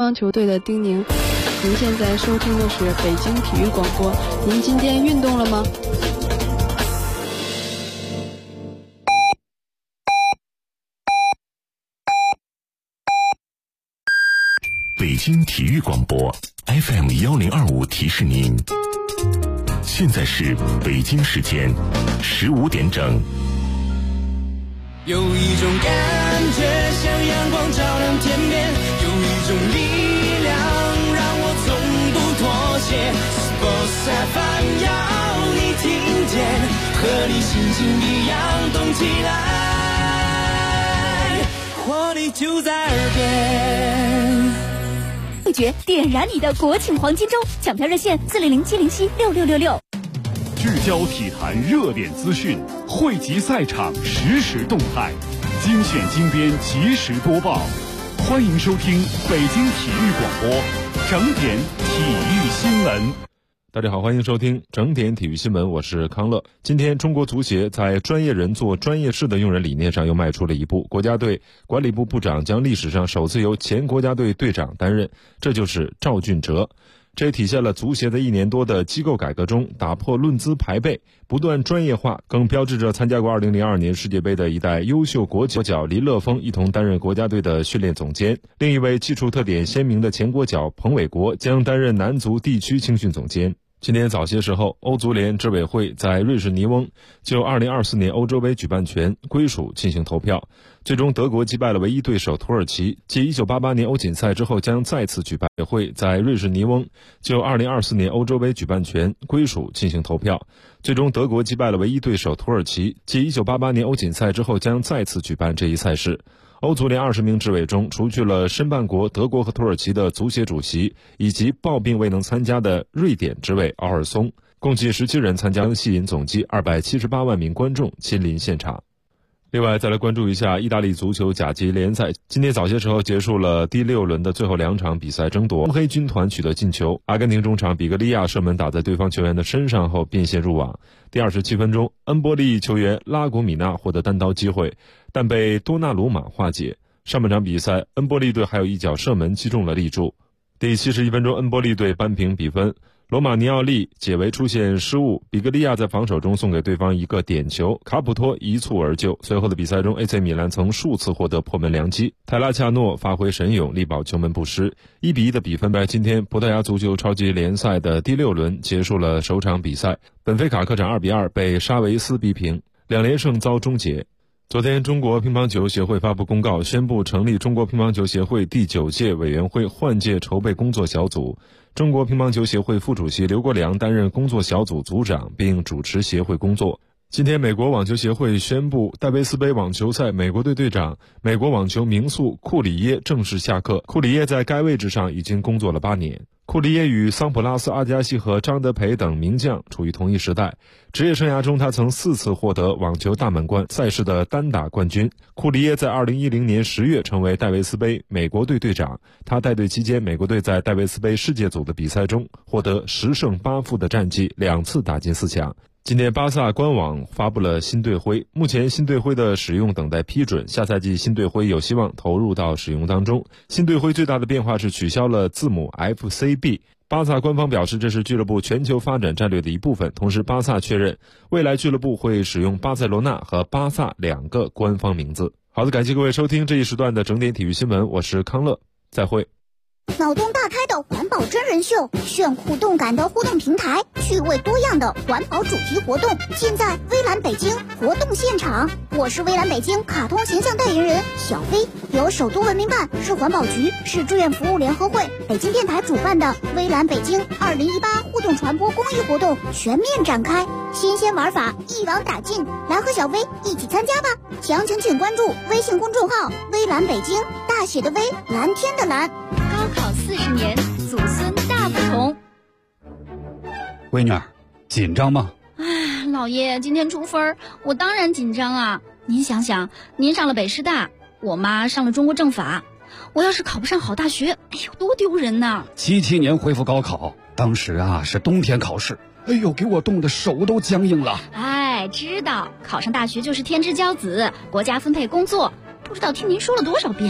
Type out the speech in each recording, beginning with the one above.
乓球队的丁宁。您现在收听的是北京体育广播，您今天运动了吗？ 北京体育广播 FM1025 提示您，现在是北京时间15点整。 有一种感觉像阳光照亮天边，有一种力量让我从不妥协。Sports FM 要你听见，和你心情一样动起来，活力就在耳边。 对决点燃你的国庆黄金周，抢票热线400-707-6666。 聚焦体坛热点资讯，汇集赛场实时动态，精选精编及时播报。欢迎收听北京体育广播整点体育新闻。 大家好，欢迎收听整点体育新闻，我是康乐。今天中国足协在专业人做专业事的用人理念上又迈出了一步，国家队管理部部长将历史上首次由前国家队队长担任，这就是赵俊哲。这也体现了足协的1年多的机构改革中打破论资排辈，不断专业化，更标志着参加过2002年世界杯的一代优秀国脚林乐峰一同担任国家队的训练总监。另一位技术特点鲜明的前国脚彭伟国将担任男足地区青训总监。今天早些时候，欧足联执委会在瑞士尼翁就2024年欧洲杯举办权归属进行投票，最终德国击败了唯一对手土耳其，继1988年欧锦赛之后将再次举办。会在瑞士尼翁就2024年欧洲杯举办权归属进行投票，最终德国击败了唯一对手土耳其，继1988年欧锦赛之后将再次举办这一赛事。欧足联20名执委中，除去了申办国德国和土耳其的足协主席以及抱病未能参加的瑞典执委奥尔松，共计17人参加，吸引总计278万名观众亲临现场。另外再来关注一下意大利足球甲级联赛，今天早些时候结束了第6轮的最后2场比赛争夺，红黑军团取得进球，阿根廷中场比格利亚射门打在对方球员的身上后变线入网。第27分钟，恩波利球员拉古米纳获得单刀机会，但被多纳鲁马化解。上半场比赛，恩波利队还有一脚射门击中了立柱。第71分钟，恩波利队扳平比分，罗马尼奥利解围出现失误，比格利亚在防守中送给对方一个点球，卡普托一蹴而就。随后的比赛中 AC 米兰曾数次获得破门良机，泰拉恰诺发挥神勇，力保球门不失。1-1的比分在今天葡萄牙足球超级联赛的第6轮结束了首场比赛，本菲卡客场2-2被沙维斯逼平，2连胜遭终结。昨天，中国乒乓球协会发布公告，宣布成立中国乒乓球协会第9届委员会换届筹备工作小组。中国乒乓球协会副主席刘国梁担任工作小组组长，并主持协会工作。今天，美国网球协会宣布，戴维斯杯网球赛美国队队长、美国网球名宿库里耶正式下课。库里耶在该位置上已经工作了8年。库里耶与桑普拉斯、阿加西和张德培等名将处于同一时代，职业生涯中他曾4次获得网球大满贯赛事的单打冠军。库里耶在2010年10月成为戴维斯杯美国队队长，他带队期间，美国队在戴维斯杯世界组的比赛中获得10胜8负的战绩，2次打进4强。今天巴萨官网发布了新队徽，目前新队徽的使用等待批准，下赛季新队徽有希望投入到使用当中。新队徽最大的变化是取消了字母 FCB， 巴萨官方表示这是俱乐部全球发展战略的一部分，同时巴萨确认未来俱乐部会使用巴塞罗那和巴萨2个官方名字。好的，感谢各位收听这一时段的整点体育新闻，我是康乐，再会。 脑洞大开的环保真人秀，炫酷动感的互动平台，趣味多样的环保主题活动，尽在微蓝北京活动现场。我是微蓝北京卡通形象代言人小飞，由首都文明办、市环保局、市志愿服务联合会、北京电台主办的微蓝北京2018互动传播公益活动全面展开，新鲜玩法一网打尽，来和小飞一起参加吧！详情请关注微信公众号微蓝北京，大写的微，蓝天的蓝。 高考40年，祖孙大不同。 闺女儿，紧张吗？ 哎，老爷，今天出分，我当然紧张啊！您想想，您上了北师大，我妈上了中国政法，我要是考不上好大学，哎呦，多丢人呐 ！77年恢复高考，当时啊是冬天考试，哎呦，给我冻得手都僵硬了。 哎，知道考上大学就是天之骄子，国家分配工作，不知道听您说了多少遍了。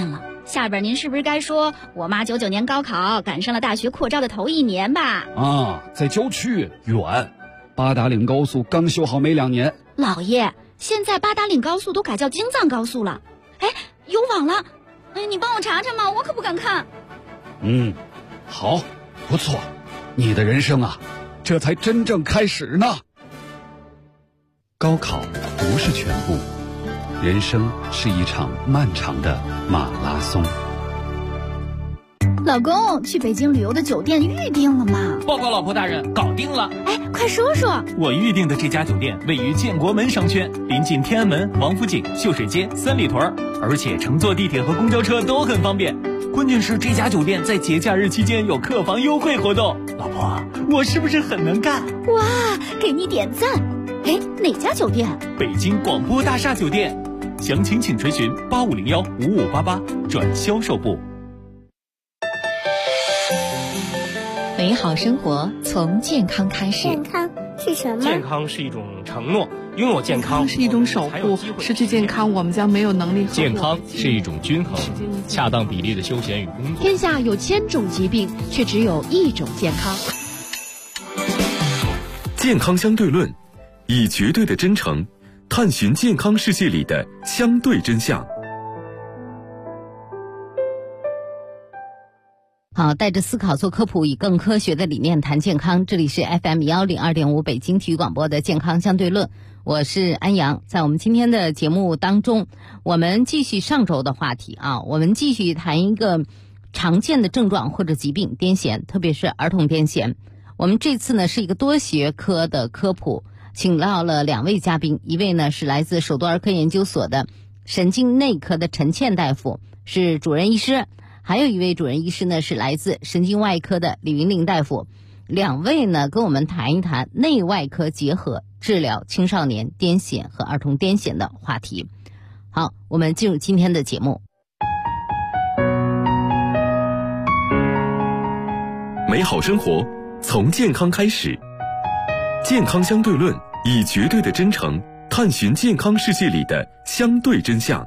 下边您是不是该说我妈99年高考赶上了大学扩招的头1年吧？ 啊，在郊区远，八达岭高速刚修好没2年。 老爷，现在八达岭高速都改叫京藏高速了。哎，有网了，你帮我查查嘛，我可不敢看。 好，不错，你的人生啊，这才真正开始呢。高考不是全部，人生是一场漫长的马拉松。 老公，去北京旅游的酒店预定了吗？ 报告老婆大人，搞定了。 哎，快说说。 我预定的这家酒店位于建国门商圈，临近天安门、王府井、秀水街、三里屯，而且乘坐地铁和公交车都很方便。关键是这家酒店在节假日期间有客房优惠活动。老婆，我是不是很能干？ 哇，给你点赞。哎，哪家酒店？ 北京广播大厦酒店，详情请垂询8501-5588转销售部。 美好生活从健康开始。 健康是什么？ 健康是一种承诺，拥有健康是一种守护，失去健康我们将没有能力。 健康是一种均衡，恰当比例的休闲与工作。 天下有1000种疾病，却只有1种健康。 健康相对论，以绝对的真诚探寻健康世界里的相对真相。 好，带着思考做科普，以更科学的理念谈健康。这里是 FM 102.5北京体育广播的健康相对论，我是安阳。在我们今天的节目当中，我们继续上周的话题啊，我们继续谈一个常见的症状或者疾病——癫痫，特别是儿童癫痫。我们这次呢是一个多学科的科普，请到了2位嘉宾，一位呢是来自首都儿科研究所的神经内科的陈倩大夫，是主任医师。还有一位主任医师呢，是来自神经外科的李云林大夫。2位呢，跟我们谈一谈内外科结合治疗青少年癫痫和儿童癫痫的话题。好，我们进入今天的节目。 美好生活从健康开始，健康相对论，以绝对的真诚探寻健康世界里的相对真相。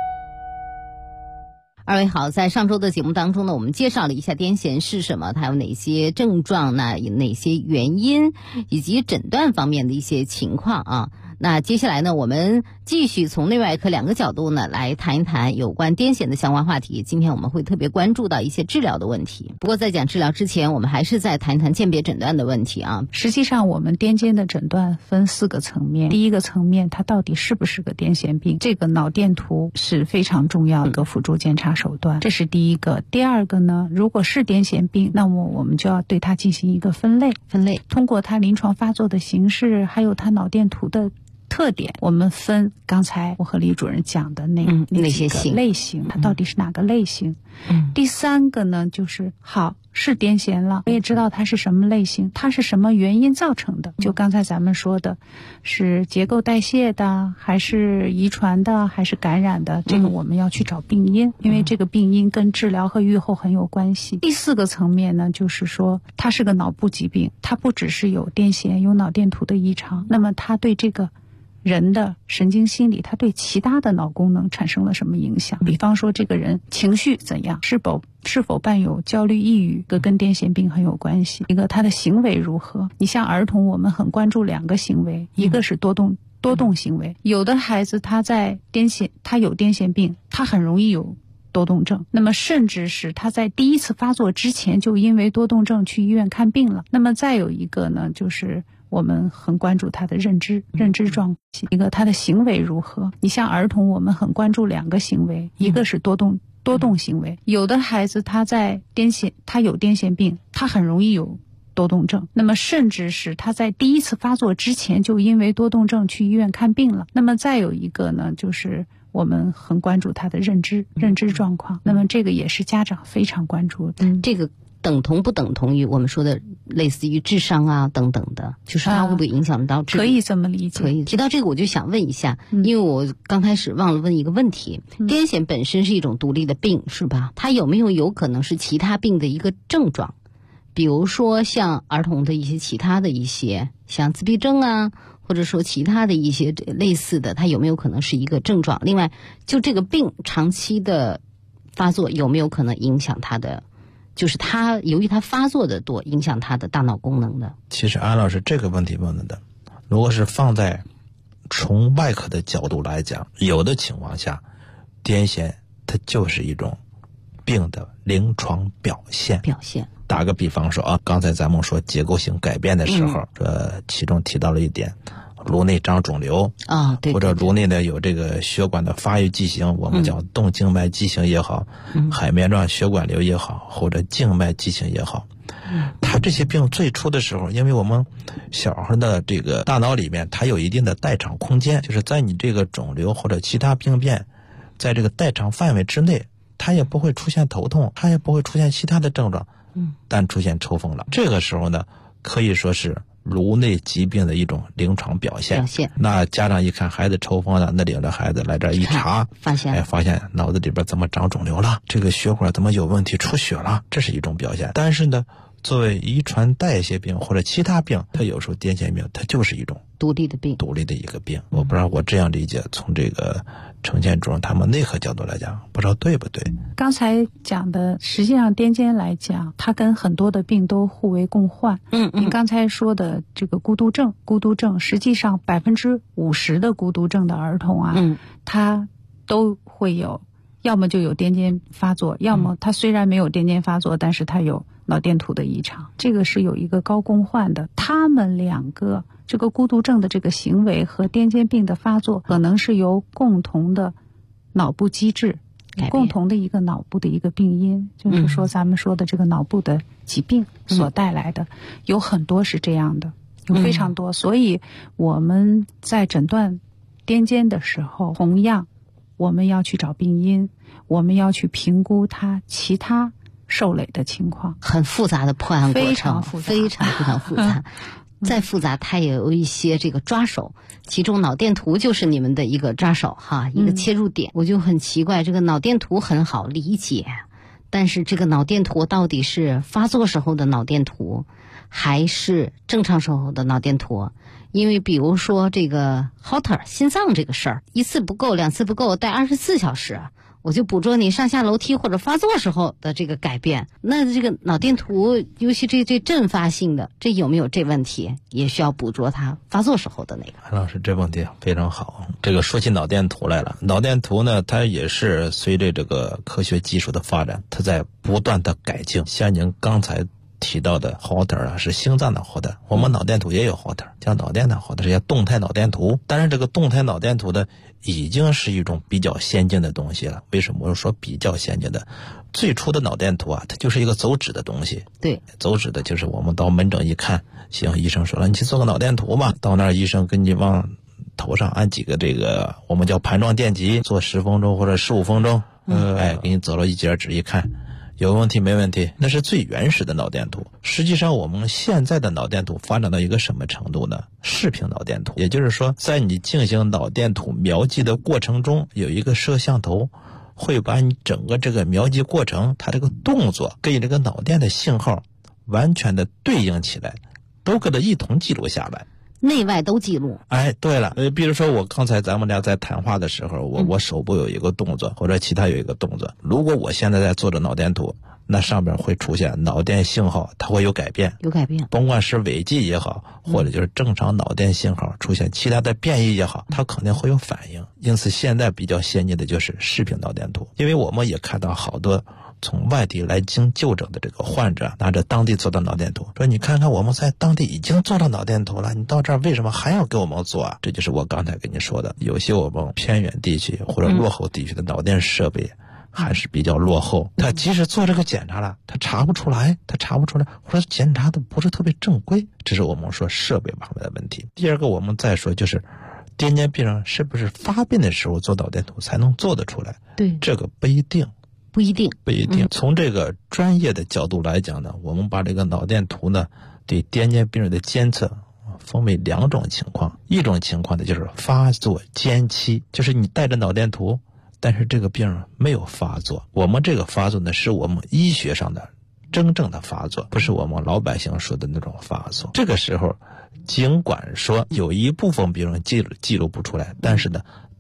2位好，在上周的节目当中呢，我们介绍了一下癫痫是什么，它有哪些症状呢？有哪些原因，以及诊断方面的一些情况啊。那接下来呢，我们继续从内外科2个角度呢来谈一谈有关癫痫的相关话题。今天我们会特别关注到一些治疗的问题。不过在讲治疗之前，我们还是再谈一谈鉴别诊断的问题啊。 实际上我们癫痫的诊断分4个层面。第一个层面，它到底是不是个癫痫病，这个脑电图是非常重要的一个辅助检查手段，这是第一个。第二个呢，如果是癫痫病，那么我们就要对它进行一个分类，通过它临床发作的形式，还有它脑电图的特点，我们分刚才我和李主任讲的那些类型，它到底是哪个类型。第3个呢，就是好，是癫痫了，我也知道它是什么类型，它是什么原因造成的。就刚才咱们说的，是结构代谢的，还是遗传的，还是感染的，这个我们要去找病因，因为这个病因跟治疗和预后很有关系。第4个层面呢，就是说它是个脑部疾病，它不只是有癫痫，有脑电图的异常，那么它对这个人的神经心理，它对其他的脑功能产生了什么影响？比方说这个人情绪怎样，是否伴有焦虑抑郁，跟癫痫病很有关系。一个他的行为如何，你像儿童我们很关注2个行为，一个是多动行为，有的孩子他有癫痫病，他很容易有多动症，那么甚至是他在第1次发作之前就因为多动症去医院看病了。那么再有一个呢，就是我们很关注他的认知状况，一个他的行为如何。你像儿童我们很关注2个行为，一个是多动行为，有的孩子他有癫痫病，他很容易有多动症，那么甚至是他在第1次发作之前就因为多动症去医院看病了。那么再有一个呢，就是我们很关注他的认知状况，那么这个也是家长非常关注的。 这个等同不等同于我们说的类似于智商啊等等的，就是它会不会影响到可以这么理解。 可以。提到这个我就想问一下，因为我刚开始忘了问一个问题，癫痫本身是一种独立的病是吧？它有可能是其他病的一个症状？比如说像儿童的一些其他的一些像自闭症啊，或者说其他的一些类似的，它有没有可能是一个症状？另外就这个病长期的发作，有没有可能影响他的，就是他由于他发作的多，影响他的大脑功能的？ 其实安老师这个问题问的，如果是放在从外科的角度来讲，有的情况下癫痫它就是一种病的临床表现。打个比方说啊，刚才咱们说结构性改变的时候，其中提到了一点，颅内长肿瘤啊，对， 或者颅内的有这个血管的发育畸形，我们叫动静脉畸形也好，海绵状血管瘤也好，或者静脉畸形也好，它这些病最初的时候，因为我们小孩的这个大脑里面它有一定的代偿空间，就是在你这个肿瘤或者其他病变在这个代偿范围之内，它也不会出现头痛，它也不会出现其他的症状，但出现抽风了。这个时候呢，可以说是颅内疾病的一种临床表现。那家长一看孩子抽风了，那领着孩子来这儿一查，发现脑子里边怎么长肿瘤了，这个血管怎么有问题出血了，这是一种表现。但是呢，作为遗传代谢病或者其他病，它有时候癫痫病它就是一种独立的病， 独立的一个病。我不知道我这样理解，从这个程倩主任他们内科角度来讲，不知道对不对。 刚才讲的，实际上癫痫来讲，它跟很多的病都互为共患。你刚才说的这个孤独症，实际上50%的孤独症的儿童啊，他都会有，要么就有癫痫发作，要么他虽然没有癫痫发作，但是他有脑电图的异常，这个是有一个高共患的。他们两个这个孤独症的这个行为和癫痫病的发作，可能是由共同的脑部机制、共同的一个脑部的一个病因，就是说咱们说的这个脑部的疾病所带来的，有很多是这样的，有非常多。所以我们在诊断癫痫的时候，同样我们要去找病因，我们要去评估它其他受累的情况， 很复杂的破案过程，非常复杂。再复杂，它也有一些这个抓手，其中脑电图就是你们的一个抓手哈，一个切入点。我就很奇怪，这个脑电图很好理解，但是这个脑电图到底是发作时候的脑电图，还是正常时候的脑电图？因为比如说这个 Holter 心脏这个事儿，一次不够，两次不够，带24小时。我就捕捉你上下楼梯或者发作时候的这个改变，那这个脑电图，尤其这阵发性的，这有没有这问题？也需要捕捉它发作时候的那个。 韩老师，这问题非常好。这个说起脑电图来了，脑电图呢，它也是随着这个科学技术的发展，它在不断的改进。像您刚才提到的 Holter 啊，是心脏的 Holter， 我们脑电图也有 Holter， 叫脑电的 Holter， 是叫动态脑电图。但是这个动态脑电图的已经是一种比较先进的东西了。为什么我说比较先进的？最初的脑电图啊，它就是一个走纸的东西。 对， 走纸的就是我们到门诊一看，行，医生说了，你去做个脑电图吧。到那儿医生跟你往头上按几个这个我们叫盘状电极，做10分钟或者15分钟，给你走了一截纸一看。有问题没问题，那是最原始的脑电图。实际上我们现在的脑电图发展到一个什么程度呢？视频脑电图，也就是说在你进行脑电图描记的过程中，有一个摄像头会把你整个这个描记过程，它这个动作跟这个脑电的信号完全的对应起来，都给它一同记录下来， 内外都记录。 对了，比如说我刚才咱们俩在谈话的时候，我手部有一个动作，或者其他有一个动作，如果我现在在做着脑电图，那上边会出现脑电信号，它会有改变，甭管是违纪也好，或者就是正常脑电信号出现其他的变异也好，它肯定会有反应。因此现在比较先进的就是视频脑电图，因为我们也看到好多从外地来经就诊的这个患者拿着当地做的脑电图，说你看看我们在当地已经做了脑电图了，你到这儿为什么还要给我们做啊？这就是我刚才跟你说的，有些我们偏远地区或者落后地区的脑电设备还是比较落后，他即使做这个检查了，他查不出来，或者检查的不是特别正规，这是我们说设备方面的问题。第二个我们再说就是癫痫病人是不是发病的时候做脑电图才能做得出来？ 对， 这个不一定。从这个专业的角度来讲呢，我们把这个脑电图呢对癫痫病人的监测分为2种情况。一种情况呢就是发作间期，就是你带着脑电图，但是这个病人没有发作。我们这个发作呢是我们医学上的真正的发作，不是我们老百姓说的那种发作。这个时候尽管说有一部分病人记录不出来，但是呢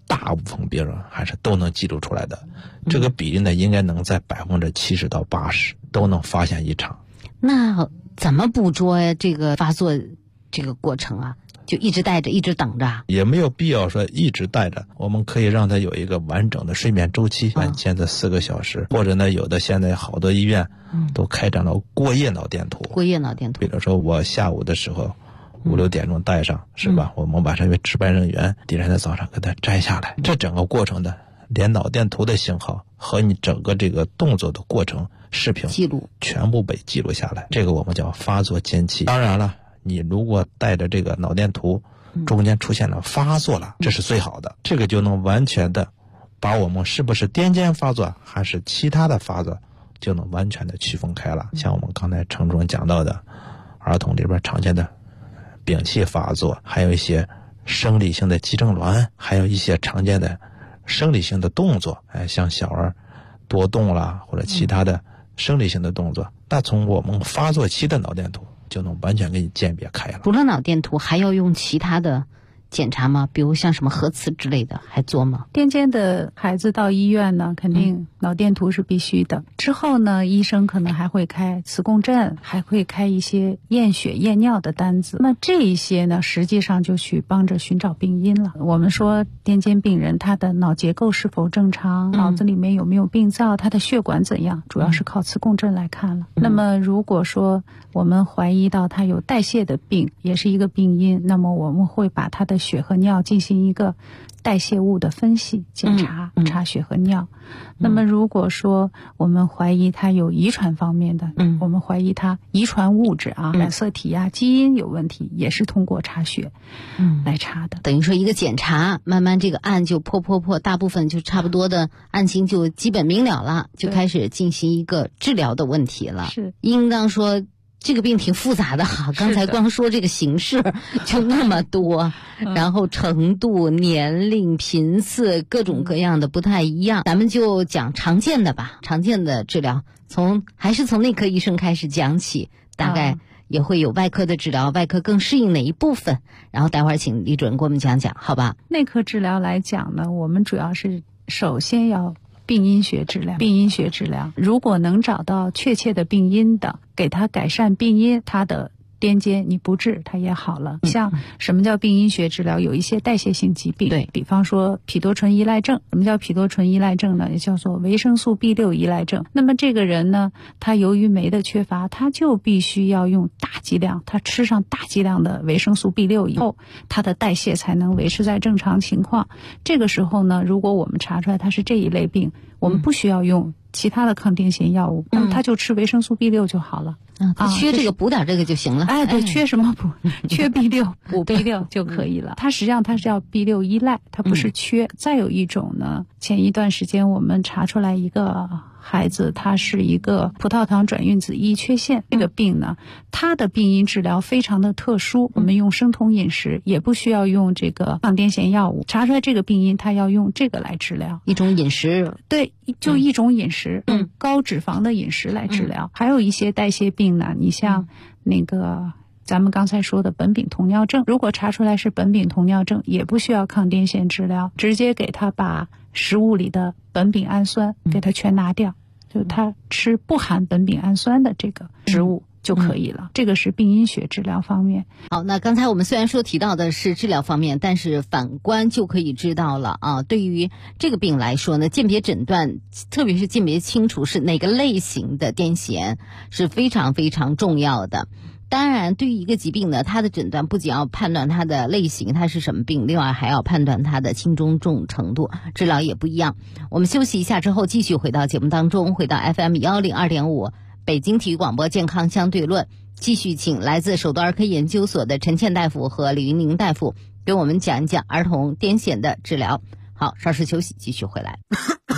大部分病人还是都能记录出来的。这个比例呢，应该能在70%到80%都能发现异常。 那怎么捕捉这个发作这个过程啊？就一直带着，一直等着？ 也没有必要说一直带着，我们可以让他有一个完整的睡眠周期，现在4个小时，或者呢，有的现在好多医院都开展了过夜脑电图。 过夜脑电图， 比如说我下午的时候5、6点钟带上，是吧？我们把这位值班人员第二天早上给他摘下来，这整个过程的连脑电图的信号和你整个这个动作的过程视频记录全部被记录下来，这个我们叫发作间期。当然了，你如果带着这个脑电图中间出现了发作了，这是最好的，这个就能完全的把我们是不是癫痫发作还是其他的发作就能完全的区分开了。像我们刚才程主任讲到的儿童里边常见的屏气发作，还有一些生理性的肌症挛，还有一些常见的生理性的动作，像小儿多动啦或者其他的生理性的动作，那从我们发作期的脑电图就能完全给你鉴别开了。 除了脑电图还要用其他的检查吗？比如像什么核磁之类的还做吗？ 癫痫的孩子到医院呢，肯定脑电图是必须的。之后呢，医生可能还会开磁共振，还会开一些验血验尿的单子。那这一些呢，实际上就去帮着寻找病因了。我们说癫痫病人他的脑结构是否正常，脑子里面有没有病灶，他的血管怎样，主要是靠磁共振来看了。那么如果说我们怀疑到他有代谢的病，也是一个病因，那么我们会把他的血和尿进行一个代谢物的分析检查，查血和尿。那么如果说我们怀疑他有遗传方面的，我们怀疑他遗传物质染色体基因有问题，也是通过查血来查的。 等于说一个检查，慢慢这个案就破，大部分就差不多的案情就基本明了了，就开始进行一个治疗的问题了。 是， 应当说这个病挺复杂的哈，刚才光说这个形式就那么多，然后程度、年龄、频次各种各样的不太一样。咱们就讲常见的吧，常见的治疗还是从内科医生开始讲起，大概也会有外科的治疗，外科更适应哪一部分，然后待会儿请李主任给我们讲讲，好吧？ 内科治疗来讲呢，我们主要是首先要病因学治疗，如果能找到确切的病因的，给他改善病因，他的癫痫你不治它也好了。像什么叫病因学治疗？有一些代谢性疾病，对，比方说吡哚醇依赖症。什么叫吡哚醇依赖症呢？也叫做维生素 B6 依赖症。那么这个人呢，他由于酶的缺乏，他就必须要用大剂量，他吃上大剂量的维生素 B6 以后，他的代谢才能维持在正常情况。这个时候呢，如果我们查出来他是这一类病，我们不需要用其他的抗癫痫药物，那么他就吃维生素 B6 就好了。 他缺这个补点这个就行了。 对，缺什么补？缺 B6 补 B6 就可以了。他实际上他是叫 B6 依赖，他不是缺。再有一种呢，前一段时间我们查出来一个孩子，他是一个葡萄糖转运子1缺陷。这个病呢，他的病因治疗非常的特殊，我们用生酮饮食，也不需要用这个抗癫痫药物。查出来这个病因，他要用这个来治疗。 一种饮食， 对，就一种饮食，高脂肪的饮食来治疗。还有一些代谢病呢，你像那个咱们刚才说的苯丙酮尿症，如果查出来是苯丙酮尿症，也不需要抗癫痫治疗，直接给他把食物里的苯丙氨酸给他全拿掉，就他吃不含苯丙氨酸的这个食物就可以了。这个是病因学治疗方面。 好，那刚才我们虽然说提到的是治疗方面，但是反观就可以知道了啊。对于这个病来说呢，鉴别诊断，特别是鉴别清楚是哪个类型的癫痫是非常非常重要的。当然，对于一个疾病呢，它的诊断不仅要判断它的类型，它是什么病，另外还要判断它的轻中重程度，治疗也不一样。我们休息一下之后，继续回到节目当中，回到 FM 102.5北京体育广播健康相对论，继续请来自首都儿科研究所的陈倩大夫和李云宁大夫给我们讲一讲儿童癫痫的治疗。好，稍事休息，继续回来。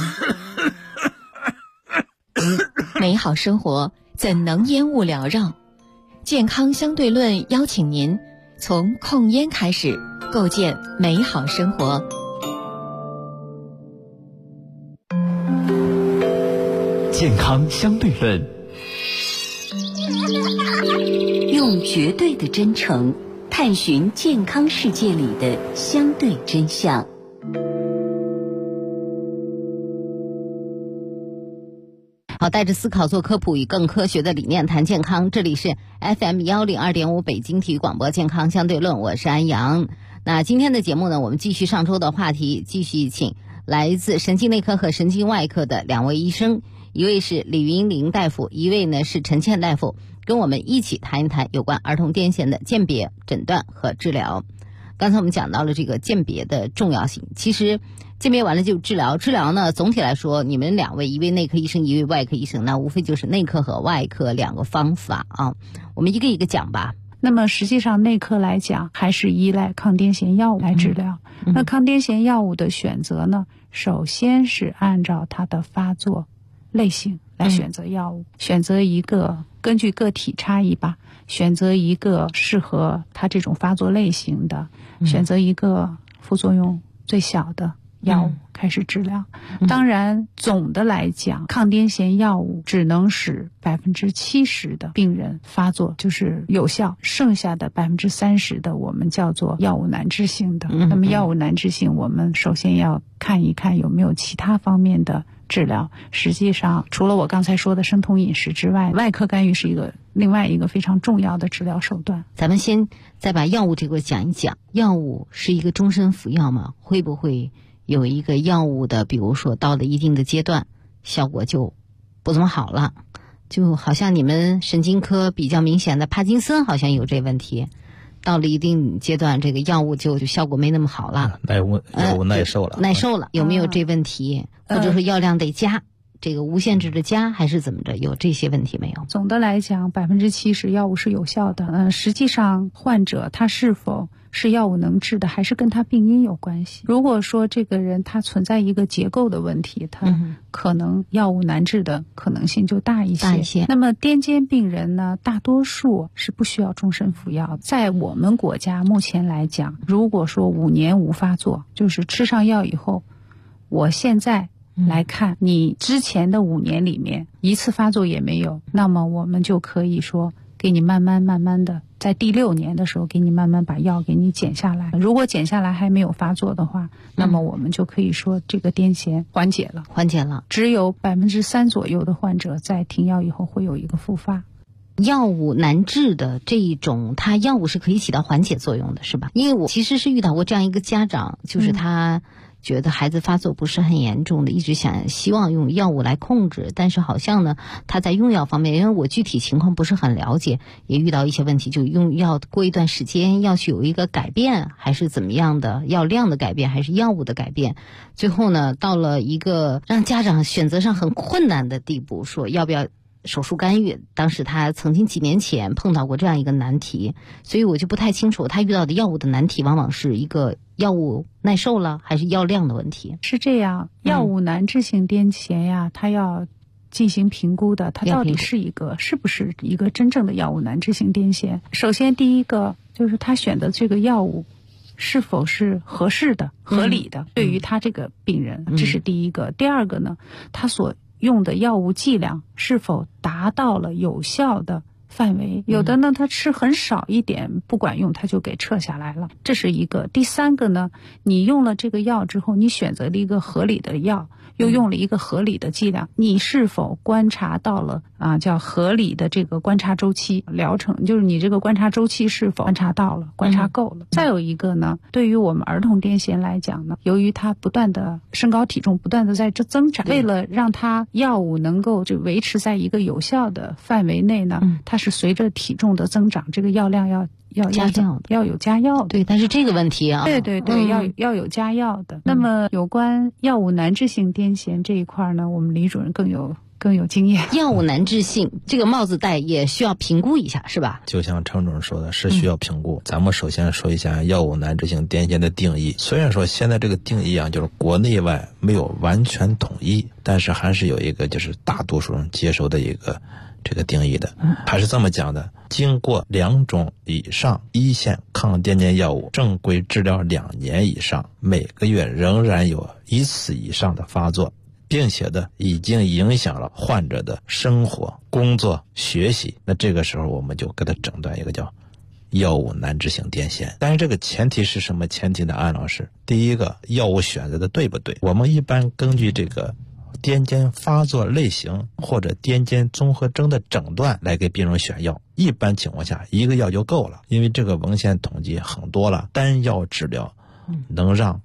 美好生活怎能烟雾缭绕？健康相对论邀请您从控烟开始，构建美好生活。 健康相对论， 用绝对的真诚探寻健康世界里的相对真相。 好，带着思考做科普，以更科学的理念谈健康。这里是 FM102.5 北京体育广播健康相对论，我是安阳。那今天的节目呢，我们继续上周的话题，继续请来自神经内科和神经外科的2位医生，一位是李云林大夫，一位呢是陈倩大夫，跟我们一起谈一谈有关儿童癫痫的鉴别、诊断和治疗。刚才我们讲到了这个鉴别的重要性，其实鉴别完了就治疗。治疗呢，总体来说，你们2位，一位内科医生，一位外科医生，那无非就是内科和外科2个方法啊。我们一个一个讲吧。 那么实际上内科来讲，还是依赖抗癫痫药物来治疗。那抗癫痫药物的选择呢，首先是按照它的发作类型来选择药物，选择一个根据个体差异吧，选择一个适合它这种发作类型的，选择一个副作用最小的药物开始治疗。当然总的来讲，抗癫痫药物只能使70%的病人发作就是有效，剩下的30%的我们叫做药物难治性的。那么药物难治性，我们首先要看一看有没有其他方面的治疗。实际上除了我刚才说的生酮饮食之外，外科干预是另外一个非常重要的治疗手段。 咱们先再把药物这个讲一讲。药物是一个终身服药吗？会不会有一个药物的，比如说到了一定的阶段效果就不怎么好了，就好像你们神经科比较明显的帕金森好像有这问题，到了一定阶段这个药物就效果没那么好了， 药物耐受了， 有没有这问题？或者说药量得加，这个无限制的加还是怎么着？有这些问题没有？ 总的来讲，70%药物是有效的。实际上患者他是否是药物能治的，还是跟他病因有关系。如果说这个人他存在一个结构的问题，他可能药物难治的可能性就大一些。那么癫痫病人呢，大多数是不需要终身服药。在我们国家目前来讲，如果说5年无发作，就是吃上药以后，我现在来看你之前的5年里面一次发作也没有，那么我们就可以说给你慢慢的在第6年的时候给你慢慢把药给你减下来。如果减下来还没有发作的话，那么我们就可以说这个癫痫缓解了。只有3%左右的患者在停药以后会有一个复发。 药物难治的这一种，它药物是可以起到缓解作用的，是吧？因为我其实是遇到过这样一个家长，就是他觉得孩子发作不是很严重的，一直希望用药物来控制，但是好像呢他在用药方面，因为我具体情况不是很了解，也遇到一些问题，就用药过一段时间要去有一个改变，还是怎么样的，药量的改变还是药物的改变，最后呢到了一个让家长选择上很困难的地步，说要不要手术干预。当时他曾经几年前碰到过这样一个难题，所以我就不太清楚他遇到的药物的难题往往是一个药物耐受了还是药量的问题。 是这样，药物难治性癫痫呀，它要进行评估的，它到底是不是一个真正的药物难治性癫痫。首先第一个就是他选的这个药物是否是合适的、合理的，对于他这个病人，这是第一个。第二个呢，他所用的药物剂量是否达到了有效的范围，有的呢他吃很少一点不管用，他就给撤下来了，这是一个。第三个呢，你用了这个药之后，你选择了一个合理的药，又用了一个合理的剂量，你是否观察到了叫合理的这个观察周期疗程，就是你这个观察周期是否观察到了，观察够了。再有一个呢，对于我们儿童癫痫来讲呢，由于他不断的身高体重不断的在这增长，为了让他药物能够就维持在一个有效的范围内呢，它是随着体重的增长，这个药量要加药的，要有加药的。 对，但是这个问题啊， 对，要有加药的。那么有关药物难治性癫痫这一块呢，我们李主任更有经验。 药物难治性这个帽子戴也需要评估一下，是吧？ 就像程主任说的，是需要评估。咱们首先说一下药物难治性癫痫的定义。虽然说现在这个定义就是国内外没有完全统一，但是还是有一个就是大多数人接受的一个这个定义的。还是这么讲的，经过2种以上一线抗癫痫药物正规治疗2年以上，每个月仍然有1次以上的发作，并且已经影响了患者的生活、工作、学习，那这个时候我们就给他诊断一个叫药物难治性癫痫。但是这个前提是什么前提呢？安老师，第一个，药物选择的对不对？我们一般根据这个癫痫发作类型或者癫痫综合征的诊断来给病人选药。一般情况下一个药就够了，因为这个文献统计很多了，单药治疗能让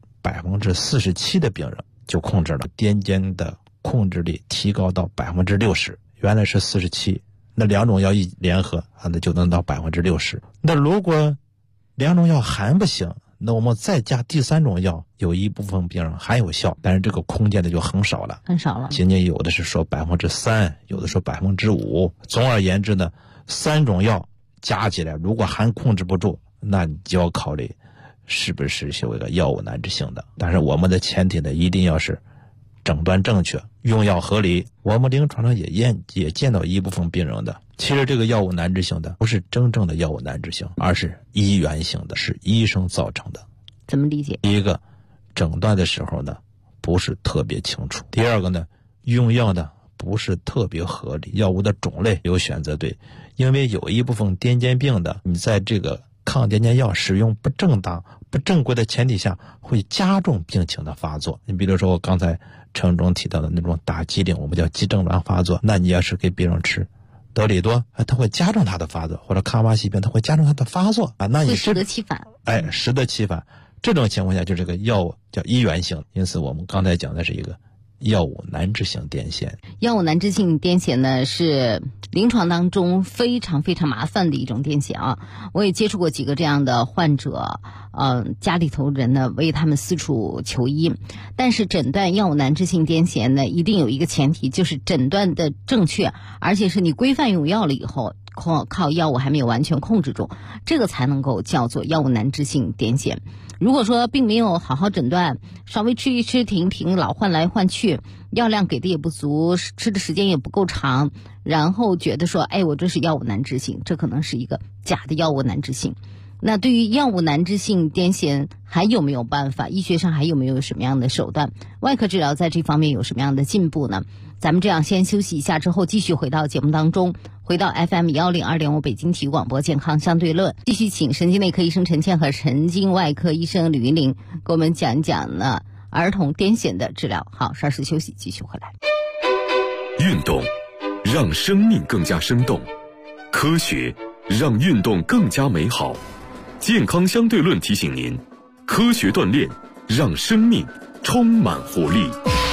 47%的病人就控制了癫痫的控制力提高到60%，原来是47%，那2种药一联合那就能到60%。那如果2种药还不行，那我们再加第3种药，有一部分病人还有效，但是这个空间的就很少了，仅仅有的是说3%，有的说5%。总而言之呢，3种药加起来如果还控制不住，那你就要考虑是不是有一个药物难治性的。但是我们的前提呢，一定要是诊断正确，用药合理。我们临床上也见到一部分病人的，其实这个药物难治性的不是真正的药物难治性，而是医源性的，是医生造成的。 怎么理解？ 第一个，诊断的时候呢不是特别清楚；第二个呢，用药呢不是特别合理，药物的种类有选择对，因为有一部分癫痫病的，你在这个抗癫痫药使用不正当、不正规的前提下，会加重病情的发作。你比如说我刚才陈总提到的那种打激灵，我们叫激症卵发作，那你要是给病人吃德里多，它会加重它的发作，或者卡巴西平，它会加重它的发作啊，那你适得其反。 适得其反。这种情况下，就这个药物叫医源性，因此我们刚才讲的是一个药物难治性癫痫。 药物难治性癫痫呢，是临床当中非常非常麻烦的一种癫痫啊。我也接触过几个这样的患者，家里头人呢为他们四处求医。但是诊断药物难治性癫痫呢，一定有一个前提，就是诊断的正确，而且是你规范用药了以后，靠药物还没有完全控制住，这个才能够叫做药物难治性癫痫。如果说并没有好好诊断，稍微吃一吃停一停，老换来换去，药量给的也不足，吃的时间也不够长，然后觉得说我这是药物难治性，这可能是一个假的药物难治性。那对于药物难治性癫痫还有没有办法？医学上还有没有什么样的手段？外科治疗在这方面有什么样的进步呢？咱们这样先休息一下，之后继续回到节目当中，回到 FM 102.5北京体育广播健康相对论，继续请神经内科医生陈倩和神经外科医生吕云玲给我们讲一讲呢儿童癫痫的治疗。好，稍事休息，继续回来。 运动让生命更加生动，科学让运动更加美好。健康相对论提醒您，科学锻炼让生命充满活力。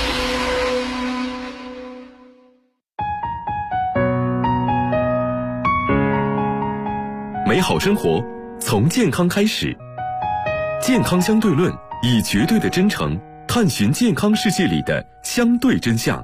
美好生活从健康开始，健康相对论以绝对的真诚探寻健康世界里的相对真相。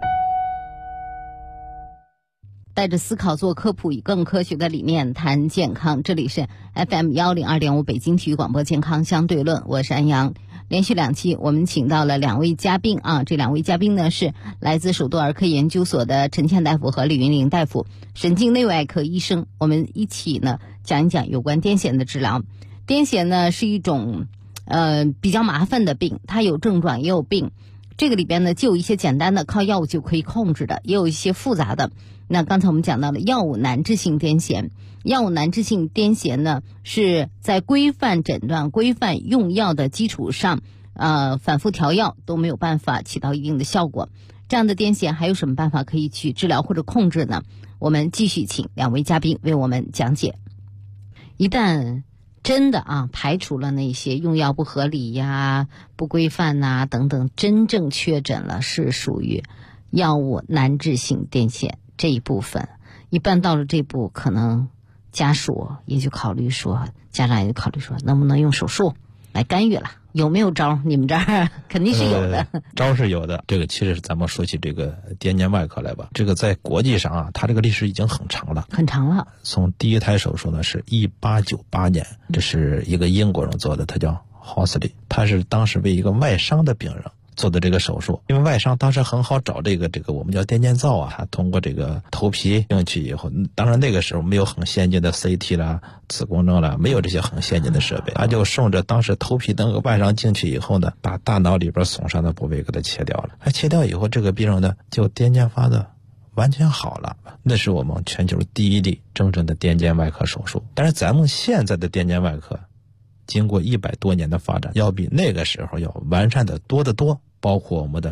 带着思考做科普，以更科学的理念谈健康。这里是 FM 102.5北京体育广播健康相对论，我是安阳。连续2期我们请到了2位嘉宾啊，这2位嘉宾呢是来自首都儿科研究所的陈倩大夫和李云玲大夫，神经内外科医生。我们一起呢讲一讲有关癫痫的治疗。癫痫呢是一种比较麻烦的病，它有症状也有病。这个里边呢就有一些简单的靠药物就可以控制的，也有一些复杂的。那刚才我们讲到了药物难治性癫痫，药物难治性癫痫呢是在规范诊断、规范用药的基础上，反复调药都没有办法起到一定的效果。这样的癫痫还有什么办法可以去治疗或者控制呢？我们继续请2位嘉宾为我们讲解。一旦真的排除了那些用药不合理呀、不规范呐等等，真正确诊了是属于药物难治性癫痫这一部分，一般到了这步，可能家属也就考虑说，家长也就考虑说，能不能用手术来干预了？有没有招？你们这儿肯定是有的。 招是有的。这个其实咱们说起这个癫痫外科来吧，这个在国际上它这个历史已经很长了， 很长了。 从第一台手术呢是1898年，这是一个英国人做的，他叫 Horsley， 他是当时为一个外伤的病人做的这个手术。因为外伤当时很好找这个我们叫癫痫灶他通过这个头皮进去以后，当然那个时候没有很先进的 CT 啦、子宫症啦，没有这些很先进的设备，他就顺着当时头皮那个外伤进去以后呢，把大脑里边损伤的部位给它切掉了。切掉以后，这个病人呢就癫痫发的完全好了。那是我们全球第一例真正的癫痫外科手术。但是咱们现在的癫痫外科经过100多年的发展，要比那个时候要完善的多得多，包括我们的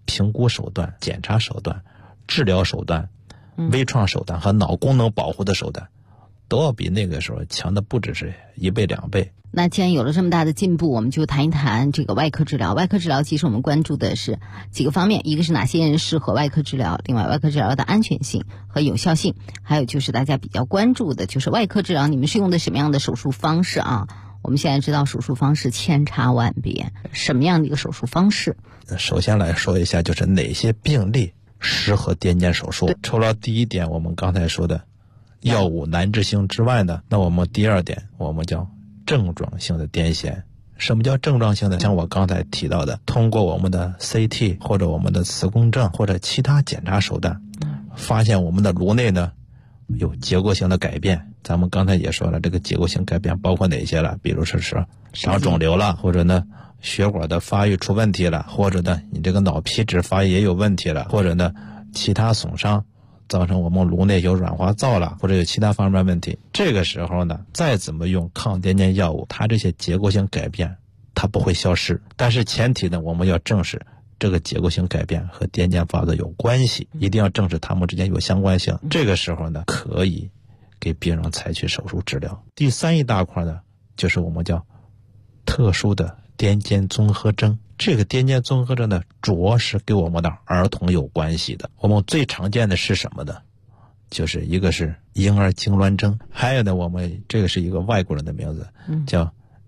评估手段、检查手段、治疗手段、微创手段和脑功能保护的手段，都要比那个时候强的不只是1倍2倍。 那既然有了这么大的进步，我们就谈一谈这个外科治疗。外科治疗其实我们关注的是几个方面，一个是哪些人适合外科治疗，另外外科治疗的安全性和有效性，还有就是大家比较关注的就是外科治疗你们是用的什么样的手术方式啊？我们现在知道手术方式千差万别，什么样的一个手术方式？ 首先来说一下，就是哪些病例适合癫痫手术。除了第一点我们刚才说的药物难治性之外呢，那我们第二点我们叫症状性的癫痫。什么叫症状性的？像我刚才提到的，通过我们的 CT 或者我们的磁共振或者其他检查手段，发现我们的颅内呢有结构性的改变。咱们刚才也说了，这个结构性改变包括哪些了？比如说是长肿瘤了，或者呢血管的发育出问题了，或者呢你这个脑皮质发育也有问题了，或者呢其他损伤造成我们颅内有软化灶了，或者有其他方面问题。这个时候呢，再怎么用抗癫痫药物，它这些结构性改变它不会消失，但是前提呢，我们要正视这个结构性改变和癫痫发作有关系，一定要正视它们之间有相关性。这个时候呢，可以给病人采取手术治疗。第三一大块呢，就是我们叫特殊的癫痫综合征。这个癫痫综合征呢，主要是跟我们的儿童有关系的。我们最常见的是什么呢？就是一个是婴儿痉挛症，还有呢，我们这个是一个外国人的名字，叫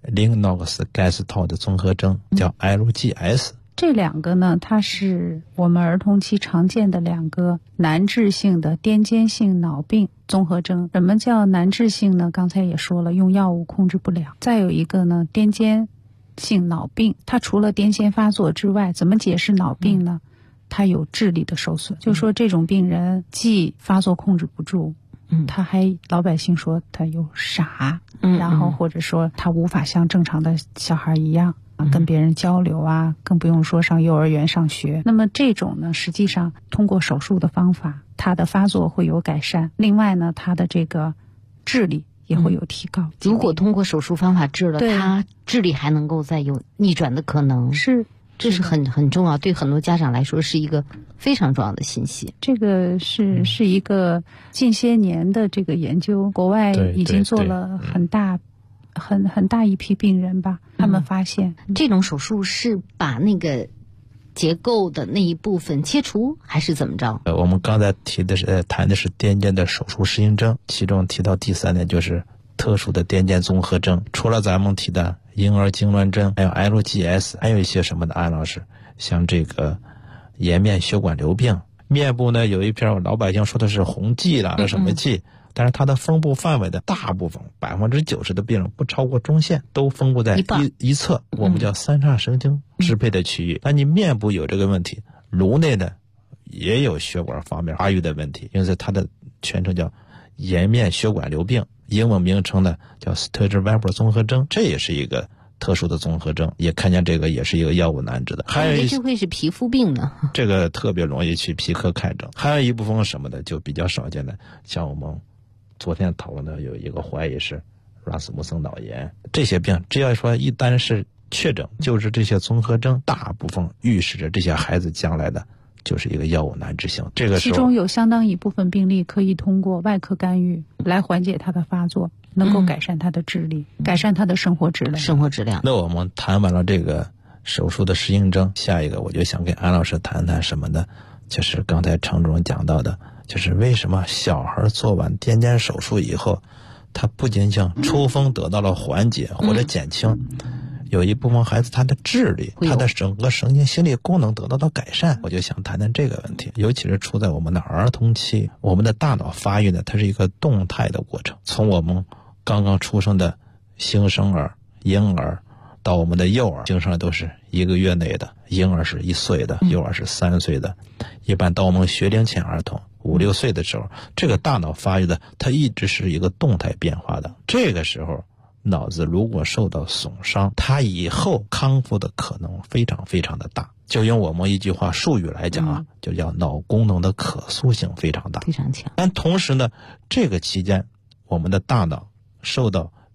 Lennox-Gastaut 综合征，叫 LGS。 这两个呢，它是我们儿童期常见的两个难治性的癫痫性脑病综合征。什么叫难治性呢？刚才也说了，用药物控制不了。再有一个呢，癫痫性脑病，它除了癫痫发作之外，怎么解释脑病呢？它有智力的受损，就说这种病人既发作控制不住，他还老百姓说他有傻，然后或者说他无法像正常的小孩一样跟别人交流啊，更不用说上幼儿园上学。那么这种呢，实际上通过手术的方法，他的发作会有改善，另外呢，他的这个智力也会有提高。 如果通过手术方法治了，他智力还能够再有逆转的可能。这是很重要，对很多家长来说是一个非常重要的信息。 这个是一个近些年的这个研究，国外已经做了很大一批病人吧，他们发现这种手术是把那个结构的那一部分切除，还是怎么着？ 我们刚才谈的是癫痫的手术适应症，其中提到第三点就是特殊的癫痫综合征。除了咱们提的婴儿痉挛症，还有 LGS， 还有一些什么的，安老师，像这个颜面血管瘤病，面部呢有一片老百姓说的是红迹啦，什么迹，但是它的分布范围的大部分90%的病人不超过中线，都分布在一侧，我们叫三叉神经支配的区域。那你面部有这个问题，颅内呢也有血管方面发育的问题，因此它的全称叫颜面血管瘤病，英文名称呢叫 Sturge-Weber 综合征，这也是一个特殊的综合征，也看见这个也是一个药物难治的。还有这会是皮肤病呢？ 这个特别容易去皮科看诊。还有一部分什么的就比较少见的，像我们昨天讨论的有一个怀疑是拉斯穆森脑炎，这些病只要说一旦是确诊，就是这些综合征，大部分预示着这些孩子将来的就是一个药物难治性。这个时候其中有相当一部分病例可以通过外科干预来缓解他的发作，能够改善他的智力，改善他的生活质量。 那我们谈完了这个手术的适应症，下一个我就想跟安老师谈谈什么呢？就是刚才程主任讲到的，就是为什么小孩做完癫痫手术以后，他不仅仅抽风得到了缓解或者减轻，有一部分孩子他的智力，他的整个神经心理功能得到了改善。我就想谈谈这个问题，尤其是处在我们的儿童期，我们的大脑发育呢，它是一个动态的过程，从我们刚刚出生的新生儿、婴儿到我们的幼儿，经常都是1个月内的，婴儿是1岁的，幼儿是3岁的，一般到我们学龄前儿童5、6岁的时候，这个大脑发育的它一直是一个动态变化的。这个时候脑子如果受到损伤，它以后康复的可能非常非常的大。就用我们一句话术语来讲啊，就叫脑功能的可塑性非常大， 非常强。 但同时呢，这个期间我们的大脑受到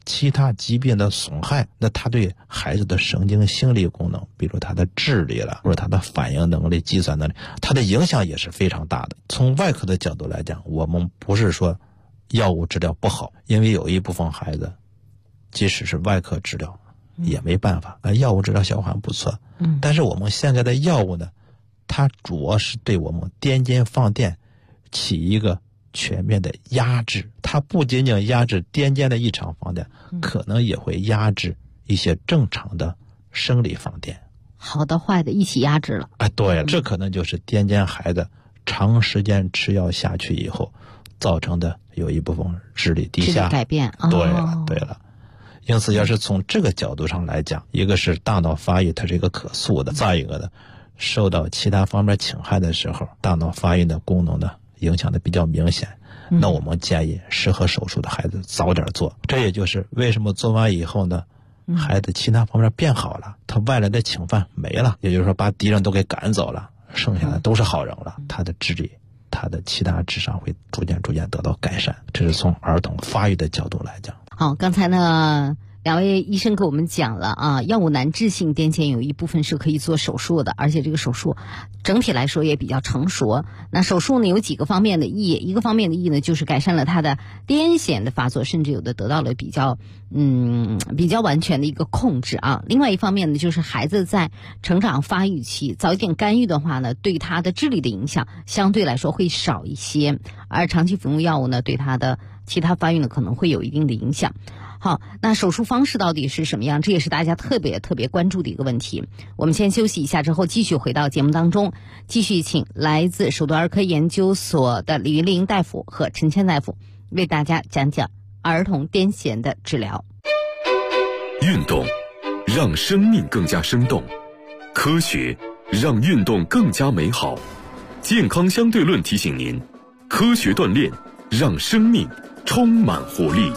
其他疾病的损害，那它对孩子的神经心理功能，比如他的智力了，或者他的反应能力、计算能力，它的影响也是非常大的。从外科的角度来讲，我们不是说药物治疗不好，因为有一部分孩子即使是外科治疗也没办法，药物治疗效果还不错。但是我们现在的药物呢，它主要是对我们癫痫放电起一个全面的压制，它不仅仅压制癫痫的异常放电，可能也会压制一些正常的生理放电， 好的坏的一起压制了。 对，这可能就是癫痫孩子长时间吃药下去以后造成的有一部分智力低下、 智力改变。 对了。因此要是从这个角度上来讲，一个是大脑发育它是一个可塑的，再一个呢，受到其他方面侵害的时候，大脑发育的功能呢影响的比较明显，那我们建议适合手术的孩子早点做。这也就是为什么做完以后呢，孩子其他方面变好了，他外来的侵犯没了，也就是说把敌人都给赶走了，剩下的都是好人了，他的智力、他的其他智商会逐渐得到改善。这是从儿童发育的角度来讲。 好，刚才呢两位医生给我们讲了啊，药物难治性癫痫有一部分是可以做手术的，而且这个手术整体来说也比较成熟。那手术呢有几个方面的意义，一个方面的意义呢就是改善了他的癫痫的发作，甚至有的得到了比较完全的一个控制啊。另外一方面呢，就是孩子在成长发育期早一点干预的话呢，对他的智力的影响相对来说会少一些，而长期服用药物呢，对他的其他发育呢可能会有一定的影响。好，那手术方式到底是什么样？这也是大家特别关注的一个问题。我们先休息一下，之后继续回到节目当中，继续请来自首都儿科研究所的李云林大夫和陈谦大夫为大家讲讲儿童癫痫的治疗。 运动让生命更加生动，科学让运动更加美好。健康相对论提醒您，科学锻炼让生命充满活力。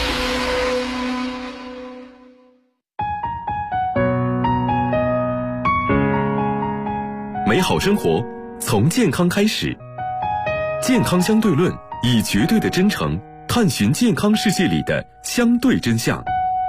美好生活从健康开始，健康相对论以绝对的真诚探寻健康世界里的相对真相。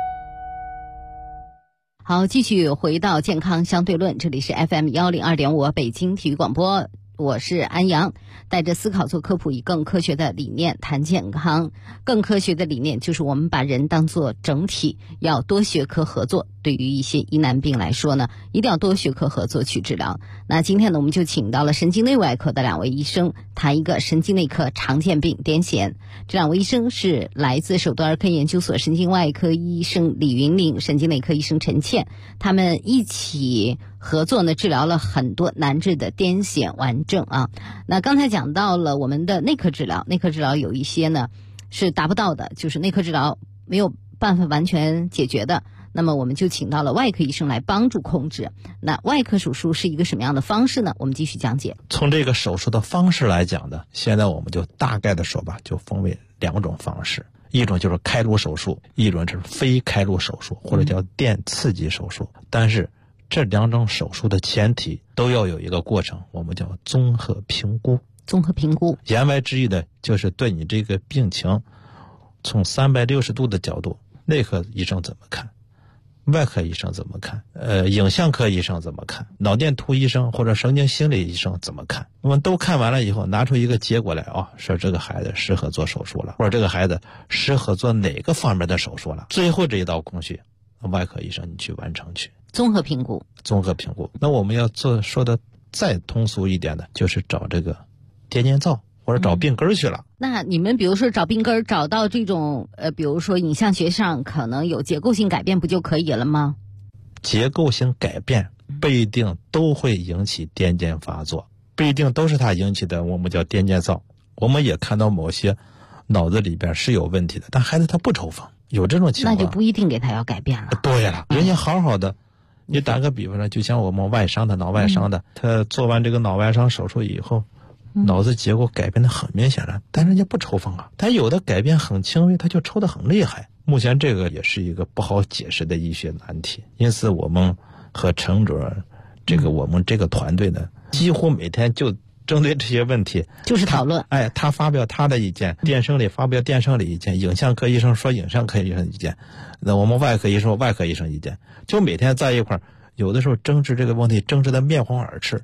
好，继续回到健康相对论，这里是 FM102.5 北京体育广播，我是安阳，带着思考做科普，以更科学的理念谈健康。更科学的理念就是我们把人当作整体，要多学科合作。对于一些疑难病来说呢，一定要多学科合作去治疗。那今天呢，我们就请到了神经内外科的两位医生，谈一个神经内科常见病癫痫。这两位医生是来自首都儿科研究所神经外科医生李云林、神经内科医生陈倩，他们一起合作呢，治疗了很多难治的癫痫顽症啊。那刚才讲到了我们的内科治疗，内科治疗有一些呢是达不到的，就是内科治疗没有办法完全解决的。那么我们就请到了外科医生来帮助控制。那外科手术是一个什么样的方式呢？我们继续讲解。 从这个手术的方式来讲呢，现在我们就大概的说吧，就分为两种方式，一种就是开颅手术，一种是非开颅手术，或者叫电刺激手术。但是这两种手术的前提都要有一个过程，我们叫综合评估。 综合评估言外之意的就是对你这个病情从360度的角度，内科医生怎么看，外科医生怎么看，影像科医生怎么看，脑电图医生或者神经心理医生怎么看，我们都看完了以后拿出一个结果来啊，说这个孩子适合做手术了，或者这个孩子适合做哪个方面的手术了，最后这一道工序外科医生你去完成去综合评估。 综合评估，那我们要说的再通俗一点的，就是找这个癫痫灶或者找病根去了。 那你们比如说找病根，找到这种比如说影像学上可能有结构性改变不就可以了吗？ 结构性改变不一定都会引起癫痫发作，不一定都是它引起的，我们叫癫痫灶。我们也看到某些脑子里边是有问题的，但孩子他不抽风，有这种情况， 那就不一定给他要改变了。 对了，人家好好的，你打个比方说，就像我们外伤的脑外伤的，他做完这个脑外伤手术以后，脑子结构改变的很明显了，但人家不抽风啊，他有的改变很轻微，他就抽得很厉害。目前这个也是一个不好解释的医学难题，因此我们和陈主任我们这个团队呢，几乎每天就针对这些问题就是讨论。 他发表他的意见，电生理发表电生理意见，影像科医生说影像科医生意见，那我们外科医生说外科医生意见，就每天在一块儿，有的时候争执这个问题争执的面红耳赤。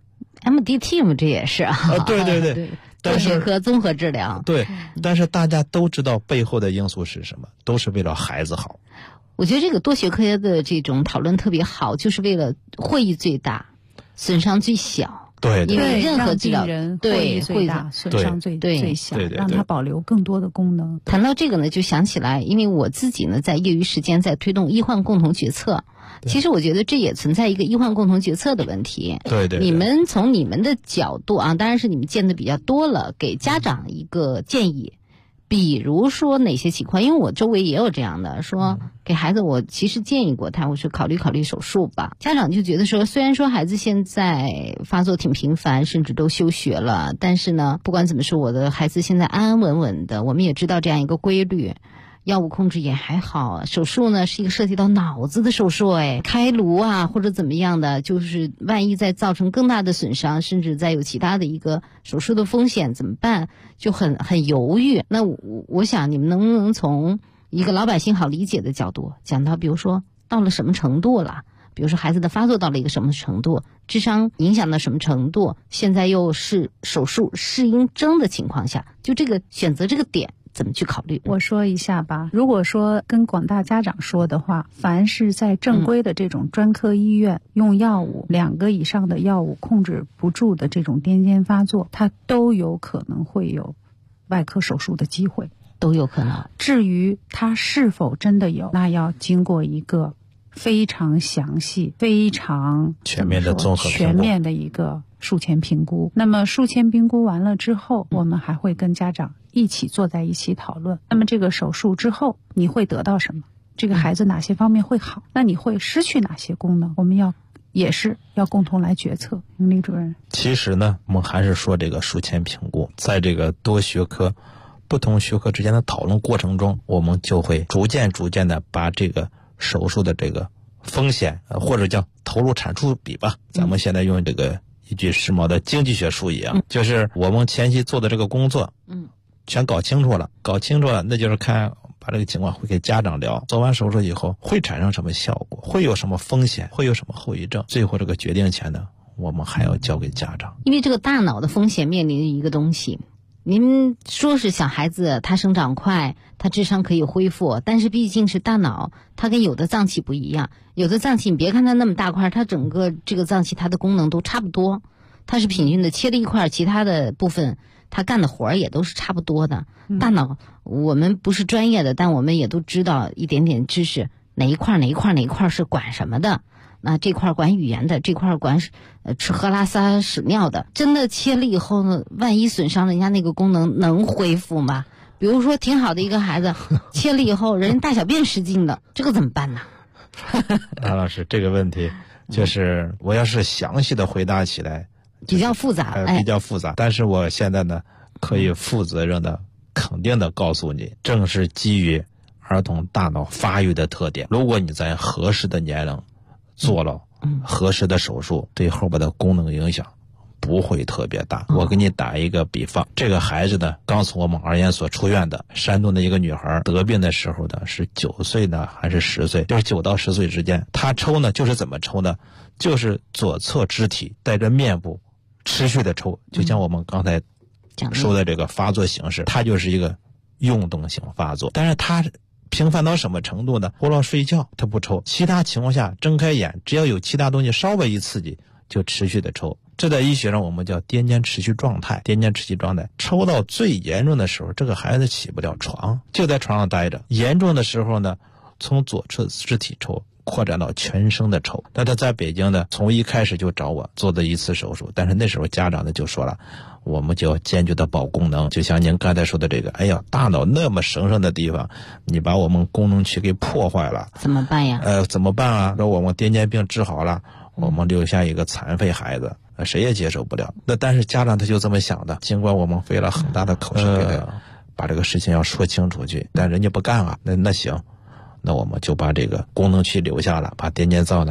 MDT 嘛，这也是啊。 对。 多学科综合治疗。 对，但是大家都知道背后的因素是什么，都是为了孩子好。 我觉得这个多学科的这种讨论特别好，就是为了获益最大，损伤最小。 对， 因为任何治疗人获益最大，损伤最小，让它保留更多的功能。 谈到这个呢，就想起来，因为我自己呢，在业余时间在推动医患共同决策。其实我觉得这也存在一个医患共同决策的问题。 对。 你们从你们的角度啊，当然是你们见的比较多了，给家长一个建议。比如说哪些情况，因为我周围也有这样的，说给孩子，我其实建议过他，我说考虑手术吧。家长就觉得说，虽然说孩子现在发作挺频繁，甚至都休学了，但是呢，不管怎么说，我的孩子现在安安稳稳的。我们也知道这样一个规律，药物控制也还好，手术呢是一个涉及到脑子的手术，开颅啊或者怎么样的，就是万一再造成更大的损伤，甚至再有其他的一个手术的风险怎么办，就很犹豫。那我想你们能不能从一个老百姓好理解的角度讲到，比如说到了什么程度了，比如说孩子的发作到了一个什么程度，智商影响到什么程度，现在又是手术适应症的情况下，就这个选择这个点怎么去考虑？ 我说一下吧。如果说跟广大家长说的话，凡是在正规的这种专科医院用药物2个以上的药物控制不住的这种癫痫发作，它都有可能会有外科手术的机会， 都有可能。 至于它是否真的有，那要经过一个非常详细、非常全面的综合评估， 全面的一个术前评估。那么术前评估完了之后，我们还会跟家长一起坐在一起讨论。那么这个手术之后你会得到什么？这个孩子哪些方面会好？那你会失去哪些功能？我们也是要共同来决策。李主任， 其实呢，我们还是说这个术前评估，在这个多学科、不同学科之间的讨论过程中，我们就会逐渐的把这个手术的这个风险，或者叫投入产出比吧，咱们现在用这个一句时髦的经济学术语啊，就是我们前期做的这个工作，全搞清楚了，那就是看把这个情况会给家长聊，做完手术以后会产生什么效果，会有什么风险，会有什么后遗症，最后这个决定权呢，我们还要交给家长。 因为这个大脑的风险面临一个东西，您说是小孩子他生长快，他智商可以恢复，但是毕竟是大脑，它跟有的脏器不一样。有的脏器你别看它那么大块，它整个这个脏器它的功能都差不多，它是平均的，切了一块，其他的部分它干的活儿也都是差不多的。大脑我们不是专业的，但我们也都知道一点点知识，哪一块是管什么的。那这块管语言的，这块管吃喝拉撒屎尿的，真的切了以后呢，万一损伤人家那个功能能恢复吗？比如说挺好的一个孩子，切了以后人大小便失禁的，这个怎么办呢？ 安老师，这个问题就是我要是详细的回答起来比较复杂， 比较复杂。但是我现在呢，可以负责任的、肯定的告诉你，正是基于儿童大脑发育的特点，如果你在合适的年龄做了合适的手术，对后边的功能影响不会特别大。我给你打一个比方，这个孩子呢，刚从我们儿研所出院的，山东的一个女孩，得病的时候呢是9岁呢还是10岁，就是9到10岁之间。她抽呢就是怎么抽呢？就是左侧肢体带着面部持续的抽，就像我们刚才说的这个发作形式，它就是一个运动性发作。但是它频繁到什么程度呢？除了睡觉他不抽，其他情况下睁开眼，只要有其他东西稍微一刺激就持续的抽。这在医学上我们叫癫痫持续状态。抽到最严重的时候，这个孩子起不了床，就在床上待着。严重的时候呢，从左侧肢体抽扩展到全身的抽。那他在北京呢，从一开始就找我做的一次手术，但是那时候家长呢就说了，我们就要坚决的保功能。就像您刚才说的这个，哎呀，大脑那么神圣的地方，你把我们功能区给破坏了， 怎么办呀？ 怎么办啊？说我们癫痫病治好了，我们留下一个残废孩子，谁也接受不了。那但是家长他就这么想的，尽管我们费了很大的口舌给他把这个事情要说清楚去，但人家不干啊。那行，那我们就把这个功能区留下了，把癫痫灶呢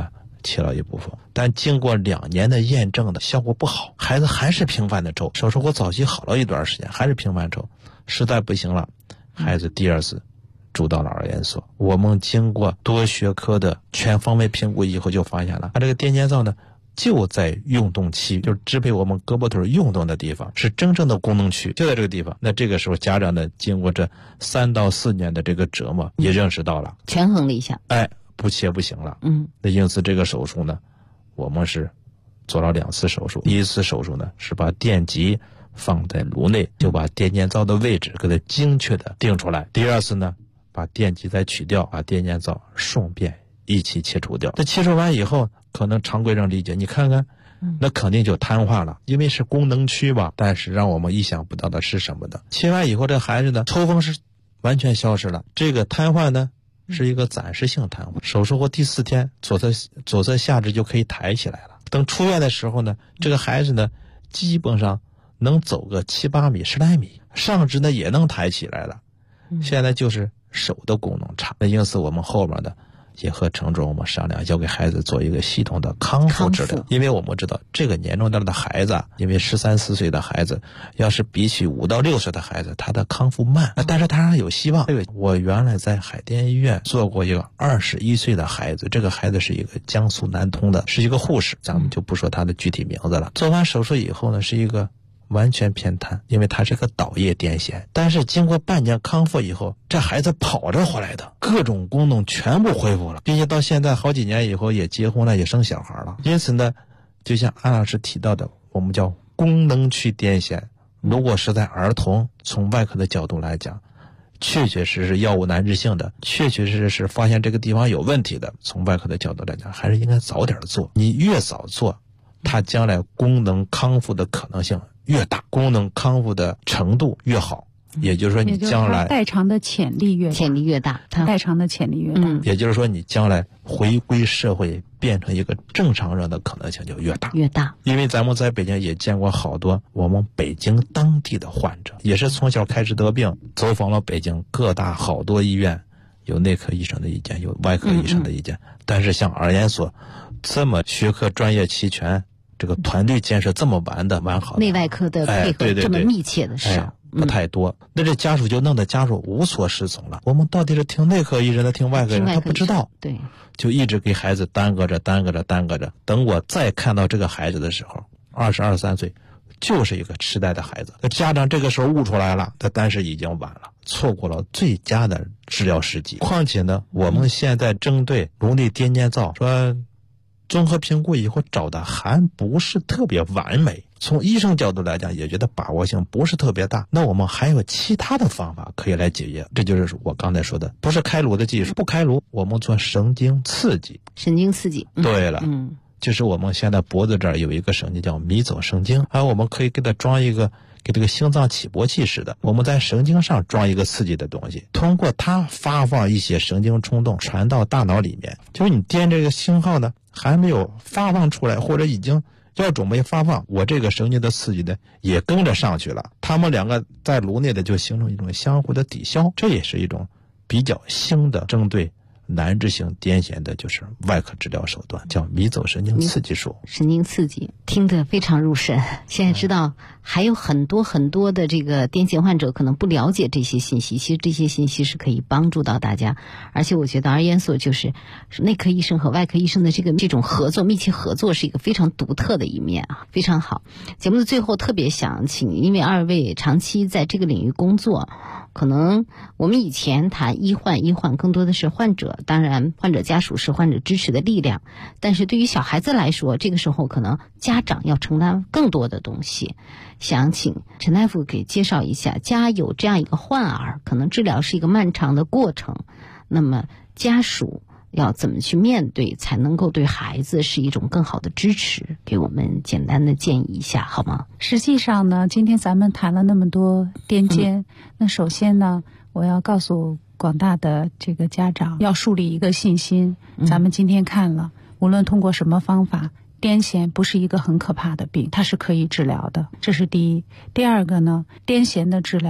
切了一部分，但经过2年的验证的效果不好，孩子还是频繁的抽。手术后早期好了一段时间，还是频繁抽，实在不行了，孩子第2次住到了儿研所。我们经过多学科的全方位评估以后，就发现了他这个癫痫灶呢就在运动期，就是支配我们胳膊腿运动的地方，是真正的功能区，就在这个地方。那这个时候家长呢，经过这3到4年的这个折磨，也认识到了， 权衡了一下， 不切不行了。那因此这个手术呢，我们是做了2次手术。第一次手术呢，是把电极放在颅内，就把癫痫灶的位置给它精确的定出来。第2次呢，把电极再取掉，把癫痫灶顺便一起切除掉。这切除完以后，可能常规上理解，你看看，那肯定就瘫痪了，因为是功能区吧。但是让我们意想不到的是什么的？切完以后，这孩子呢，抽风是完全消失了。这个瘫痪呢，是一个暂时性瘫痪。手术后第4天，左侧下肢就可以抬起来了。等出院的时候呢，这个孩子呢，基本上能走个7、8米、10来米，上肢呢也能抬起来了。现在就是手的功能差。那因此我们后面的也和陈主任我们商量，要给孩子做一个系统的康复治疗。因为我们知道这个年龄段的孩子，因为13、14岁的孩子，要是比起5到6岁的孩子，他的康复慢，但是他还有希望。我原来在海淀医院做过一个21岁的孩子，这个孩子是一个江苏南通的，是一个护士，咱们就不说他的具体名字了。做完手术以后呢，是一个完全偏瘫，因为他是个倒叶癫痫。但是经过半年康复以后，这孩子跑着回来的，各种功能全部恢复了，并且到现在好几年以后也结婚了，也生小孩了。因此呢，就像安老师提到的，我们叫功能区癫痫。如果是在儿童，从外科的角度来讲，确确实实药物难治性的，确确实实发现这个地方有问题的，从外科的角度来讲，还是应该早点做。你越早做，它将来功能康复的可能性越大，功能康复的程度越好。也就是说，你将来代偿的潜力越大，代偿的潜力越大。 也就是说，你将来回归社会，变成一个正常人的可能性就越大。因为咱们在北京也见过好多我们北京当地的患者，也是从小开始得病，走访了北京各大好多医院，有内科医生的意见，有外科医生的意见。但是像儿研所这么学科专业齐全，这个团队建设这么完好的， 内外科的配合这么密切的少。 不太多，那这家属就弄得家属无所适从了。我们到底是听内科医生的，听外科医生，他不知道， 对， 就一直给孩子耽搁着。等我再看到这个孩子的时候，22、23岁，就是一个痴呆的孩子。家长这个时候悟出来了，但是已经晚了，错过了最佳的治疗时机。况且呢，我们现在针对颅内癫痫灶说，综合评估以后找的还不是特别完美。从医生角度来讲，也觉得把握性不是特别大。那我们还有其他的方法可以来解决，这就是我刚才说的，不是开颅的技术，不开颅，我们做神经刺激。对了，就是我们现在脖子这儿有一个神经叫迷走神经，还有我们可以给它装一个给这个心脏起搏器似的，我们在神经上装一个刺激的东西，通过它发放一些神经冲动传到大脑里面，就是你电这个信号呢还没有发放出来，或者已经要准备发放，我这个神经的刺激呢也跟着上去了，他们两个在颅内的就形成一种相互的抵消，这也是一种比较新的针对难治性癫痫的就是外科治疗手段，叫迷走神经刺激术。 神经刺激听得非常入神。现在知道还有很多的这个癫痫患者可能不了解这些信息，其实这些信息是可以帮助到大家。而且我觉得儿研所就是内科医生和外科医生的这种合作，密切合作是一个非常独特的一面啊，非常好。节目的最后特别想请，因为2位长期在这个领域工作，可能我们以前谈医患更多的是患者，当然患者家属是患者支持的力量，但是对于小孩子来说，这个时候可能家长要承担更多的东西。想请陈大夫给介绍一下，家有这样一个患儿，可能治疗是一个漫长的过程，那么家属要怎么去面对，才能够对孩子是一种更好的支持，给我们简单的建议一下好吗？ 实际上呢，今天咱们谈了那么多癫痫，那首先呢，我要告诉广大的这个家长，要树立一个信心。咱们今天看了，无论通过什么方法，癫痫不是一个很可怕的病，它是可以治疗的，这是第一。第二个呢，癫痫的治疗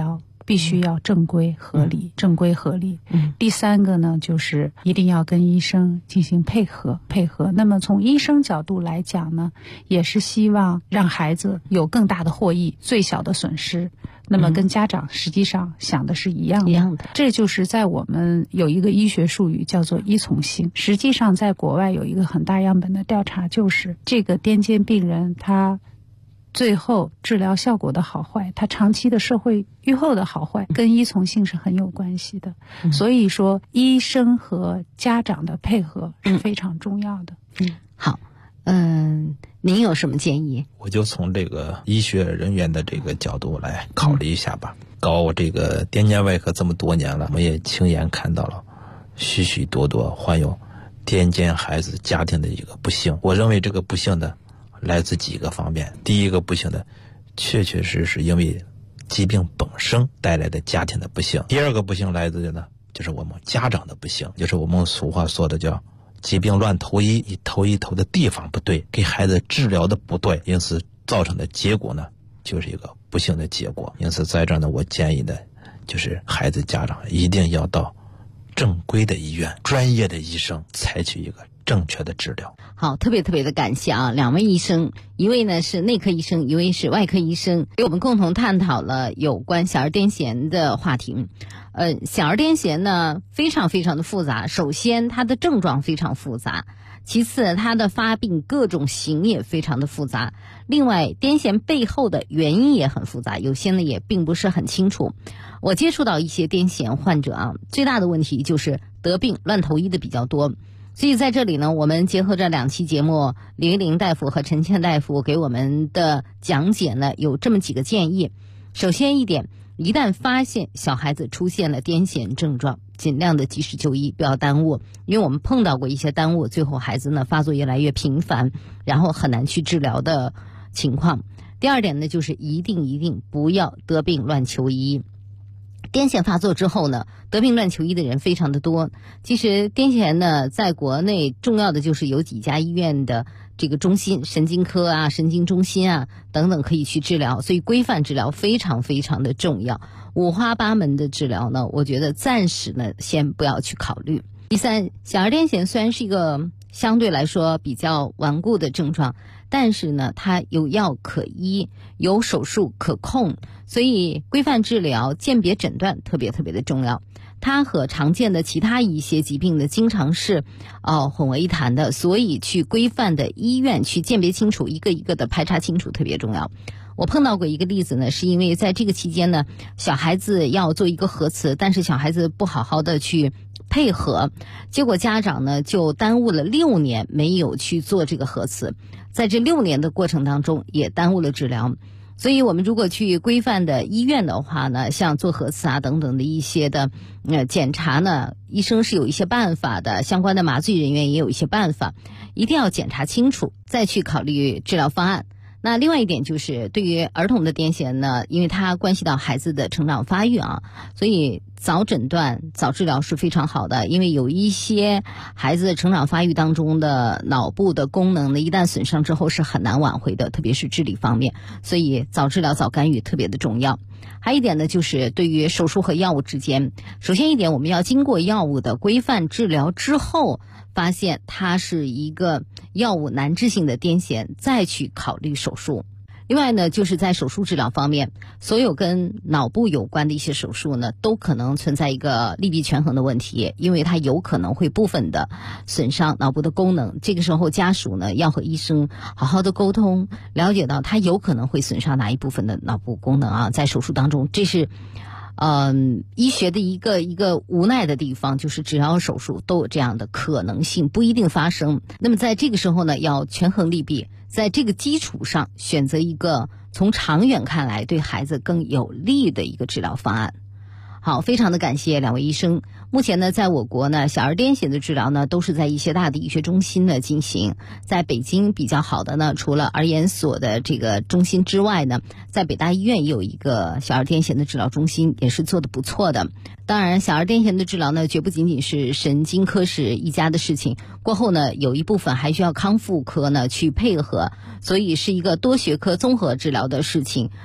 必须要正规合理，正规合理。第3个呢，就是一定要跟医生进行配合。那么从医生角度来讲呢，也是希望让孩子有更大的获益，最小的损失。那么跟家长实际上想的是一样的。这就是在我们有一个医学术语叫做依从性。实际上在国外有一个很大样本的调查，就是这个癫痫病人他最后治疗效果的好坏，他长期的社会预后的好坏跟依从性是很有关系的。所以说医生和家长的配合是非常重要的。 好，您有什么建议？ 我就从这个医学人员的这个角度来考虑一下吧。搞这个癫痫外科这么多年了，我们也亲眼看到了许许多多患有癫痫孩子家庭的一个不幸。我认为这个不幸的来自几个方面。第一个不幸的确确实实因为疾病本身带来的家庭的不幸。第二个不幸来自的呢，就是我们家长的不幸，就是我们俗话说的叫疾病乱投医，你投医投的地方不对，给孩子治疗的不对，因此造成的结果呢，就是一个不幸的结果。因此在这儿呢，我建议的就是孩子家长一定要到正规的医院，专业的医生采取一个正确的治疗。 好，特别的感谢啊，2位医生，一位呢是内科医生，一位是外科医生，给我们共同探讨了有关小儿癫痫的话题。小儿癫痫呢非常的复杂，首先它的症状非常复杂，其次它的发病各种型也非常的复杂，另外癫痫背后的原因也很复杂，有些呢也并不是很清楚。我接触到一些癫痫患者啊，最大的问题就是得病乱投医的比较多。所以在这里呢，我们结合这2期节目，李玉玲大夫和陈倩大夫给我们的讲解呢，有这么几个建议。首先一点，一旦发现小孩子出现了癫痫症状，尽量的及时就医，不要耽误，因为我们碰到过一些耽误，最后孩子呢发作越来越频繁，然后很难去治疗的情况。第二点呢，就是一定不要得病乱求医。癫痫发作之后呢，得病乱求医的人非常的多。其实癫痫呢，在国内重要的就是有几家医院的这个中心，神经科啊、神经中心啊等等可以去治疗，所以规范治疗非常的重要。五花八门的治疗呢，我觉得暂时呢先不要去考虑。第三，小儿癫痫虽然是一个相对来说比较顽固的症状，但是呢它有药可医，有手术可控，所以规范治疗、鉴别诊断特别的重要。它和常见的其他一些疾病呢经常是混为一谈的，所以去规范的医院去鉴别清楚，一个一个的排查清楚特别重要。我碰到过一个例子呢，是因为在这个期间呢，小孩子要做一个核磁，但是小孩子不好好的去配合，结果家长呢就耽误了6年没有去做这个核磁，在这6年的过程当中也耽误了治疗。所以我们如果去规范的医院的话呢，像做核磁啊等等的一些的检查呢，医生是有一些办法的，相关的麻醉人员也有一些办法，一定要检查清楚再去考虑治疗方案。那另外一点就是对于儿童的癫痫呢，因为它关系到孩子的成长发育啊，所以早诊断早治疗是非常好的。因为有一些孩子的成长发育当中的脑部的功能呢，一旦损伤之后是很难挽回的，特别是智力方面，所以早治疗早干预特别的重要。还有一点呢，就是对于手术和药物之间，首先一点，我们要经过药物的规范治疗之后，发现它是一个药物难治性的癫痫，再去考虑手术。另外呢，就是在手术治疗方面，所有跟脑部有关的一些手术呢，都可能存在一个利弊权衡的问题，因为它有可能会部分的损伤脑部的功能。这个时候家属呢要和医生好好的沟通，了解到它有可能会损伤哪一部分的脑部功能啊，在手术当中，这是医学的一个无奈的地方，就是只要手术都有这样的可能性，不一定发生。那么在这个时候呢，要权衡利弊，在这个基础上选择一个从长远看来对孩子更有利的一个治疗方案。好，非常的感谢2位医生。目前呢，在我国呢，小儿癫痫的治疗呢，都是在一些大的医学中心呢进行。在北京比较好的呢，除了儿研所的这个中心之外呢，在北大医院也有一个小儿癫痫的治疗中心，也是做得不错的。当然，小儿癫痫的治疗呢，绝不仅仅是神经科室一家的事情，过后呢，有一部分还需要康复科呢去配合，所以是一个多学科综合治疗的事情。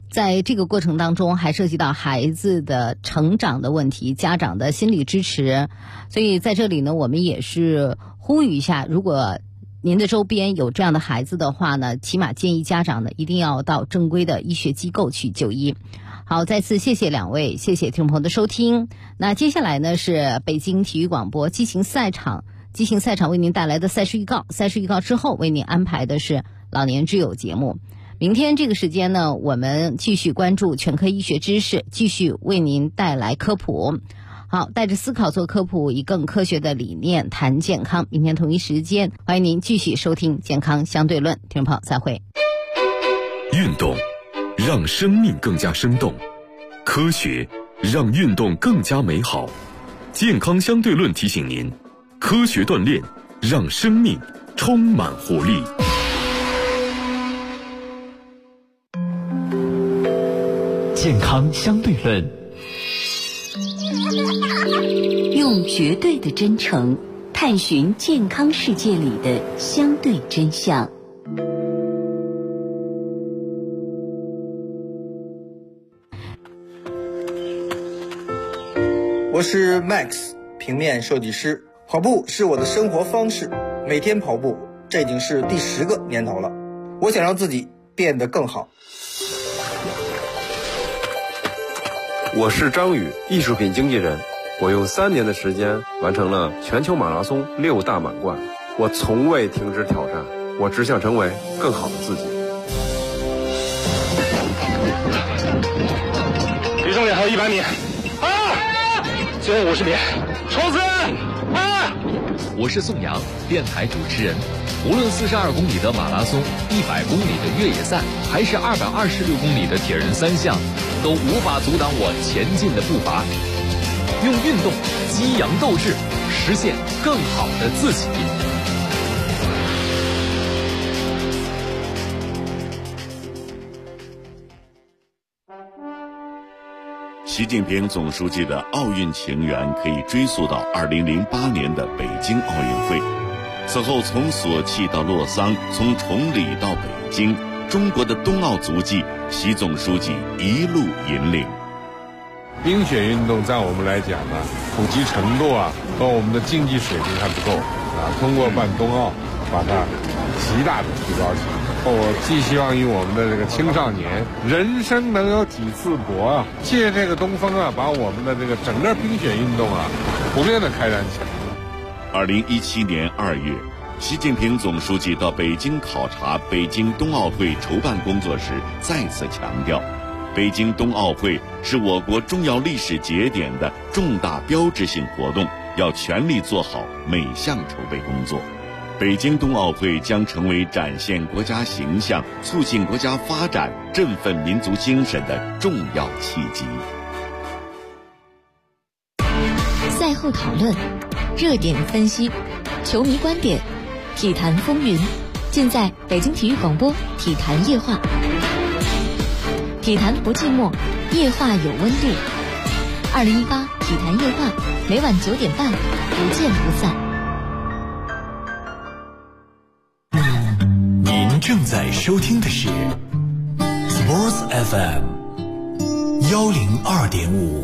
在这个过程当中还涉及到孩子的成长的问题，家长的心理支持，所以在这里呢，我们也是呼吁一下，如果您的周边有这样的孩子的话呢，起码建议家长呢一定要到正规的医学机构去就医。好，再次谢谢两位，谢谢听众朋友的收听。那接下来呢是北京体育广播激情赛场为您带来的赛事预告，赛事预告之后为您安排的是老年之友节目。明天这个时间呢，我们继续关注全科医学知识，继续为您带来科普。好，带着思考做科普，以更科学的理念谈健康。明天同一时间，欢迎您继续收听健康相对论。听众朋友，再会。 运动让生命更加生动，科学让运动更加美好。健康相对论提醒您，科学锻炼让生命充满活力。 健康相对论，用绝对的真诚探寻健康世界里的相对真相。 我是 Max， 平面设计师。跑步是我的生活方式，每天跑步，这已经是第10个年头了。我想让自己变得更好。 我是张宇，艺术品经纪人。我用3年的时间完成了全球马拉松6大满贯。我从未停止挑战，我只想成为更好的自己。 离终点还有100米，最后50米，冲刺！ 我是宋阳，电台主持人。无论42公里的马拉松、100公里的越野赛，还是226公里的铁人3项，都无法阻挡我前进的步伐。用运动激扬斗志，实现更好的自己。 习近平总书记的奥运情缘可以追溯到2008年的北京奥运会。此后从索契到洛桑，从崇礼到北京，中国的冬奥足迹，习总书记一路引领。 冰雪运动在我们来讲呢，普及程度和我们的竞技水平还不够通过办冬奥，把它极大的提高起来。我寄希望于我们的这个青少年，人生能有几次搏借这个东风把我们的这个整个冰雪运动普遍的开展起来。 2017年2月，习近平总书记到北京考察北京冬奥会筹办工作时，再次强调，北京冬奥会是我国重要历史节点的重大标志性活动，要全力做好每项筹备工作。北京冬奥会将成为展现国家形象、促进国家发展、振奋民族精神的重要契机。 赛后讨论，热点分析，球迷观点，体坛风云，尽在北京体育广播体坛夜话。体坛不寂寞，夜话有温度。2018体坛夜话，每晚9点半，不见不散。 您正在收听的是 Sports FM 102.5。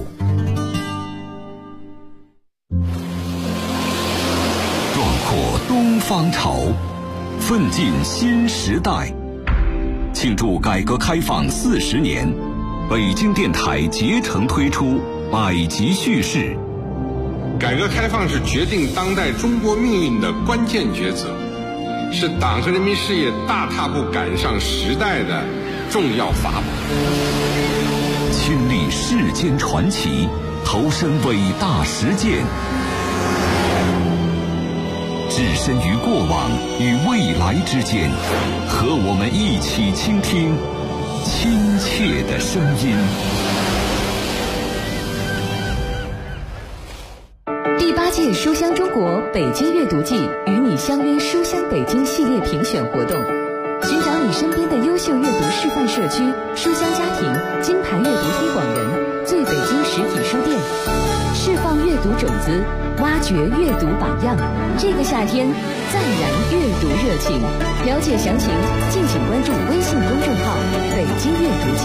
壮阔东方潮，奋进新时代。庆祝改革开放40年，北京电台竭诚推出百集叙事。 改革开放是决定当代中国命运的关键抉择，是党和人民事业大踏步赶上时代的重要法宝。 亲历世间传奇，投身伟大实践，置身于过往与未来之间，和我们一起倾听亲切的声音。 第8届书香中国北京阅读季与你相约书香北京系列评选活动，寻找你身边的优秀阅读示范社区、书香家庭、金牌阅读推广人、最北京实体书店，释放阅读种子，挖掘阅读榜样。这个夏天再燃阅读热情。了解详情，敬请关注微信公众号“北京阅读季”。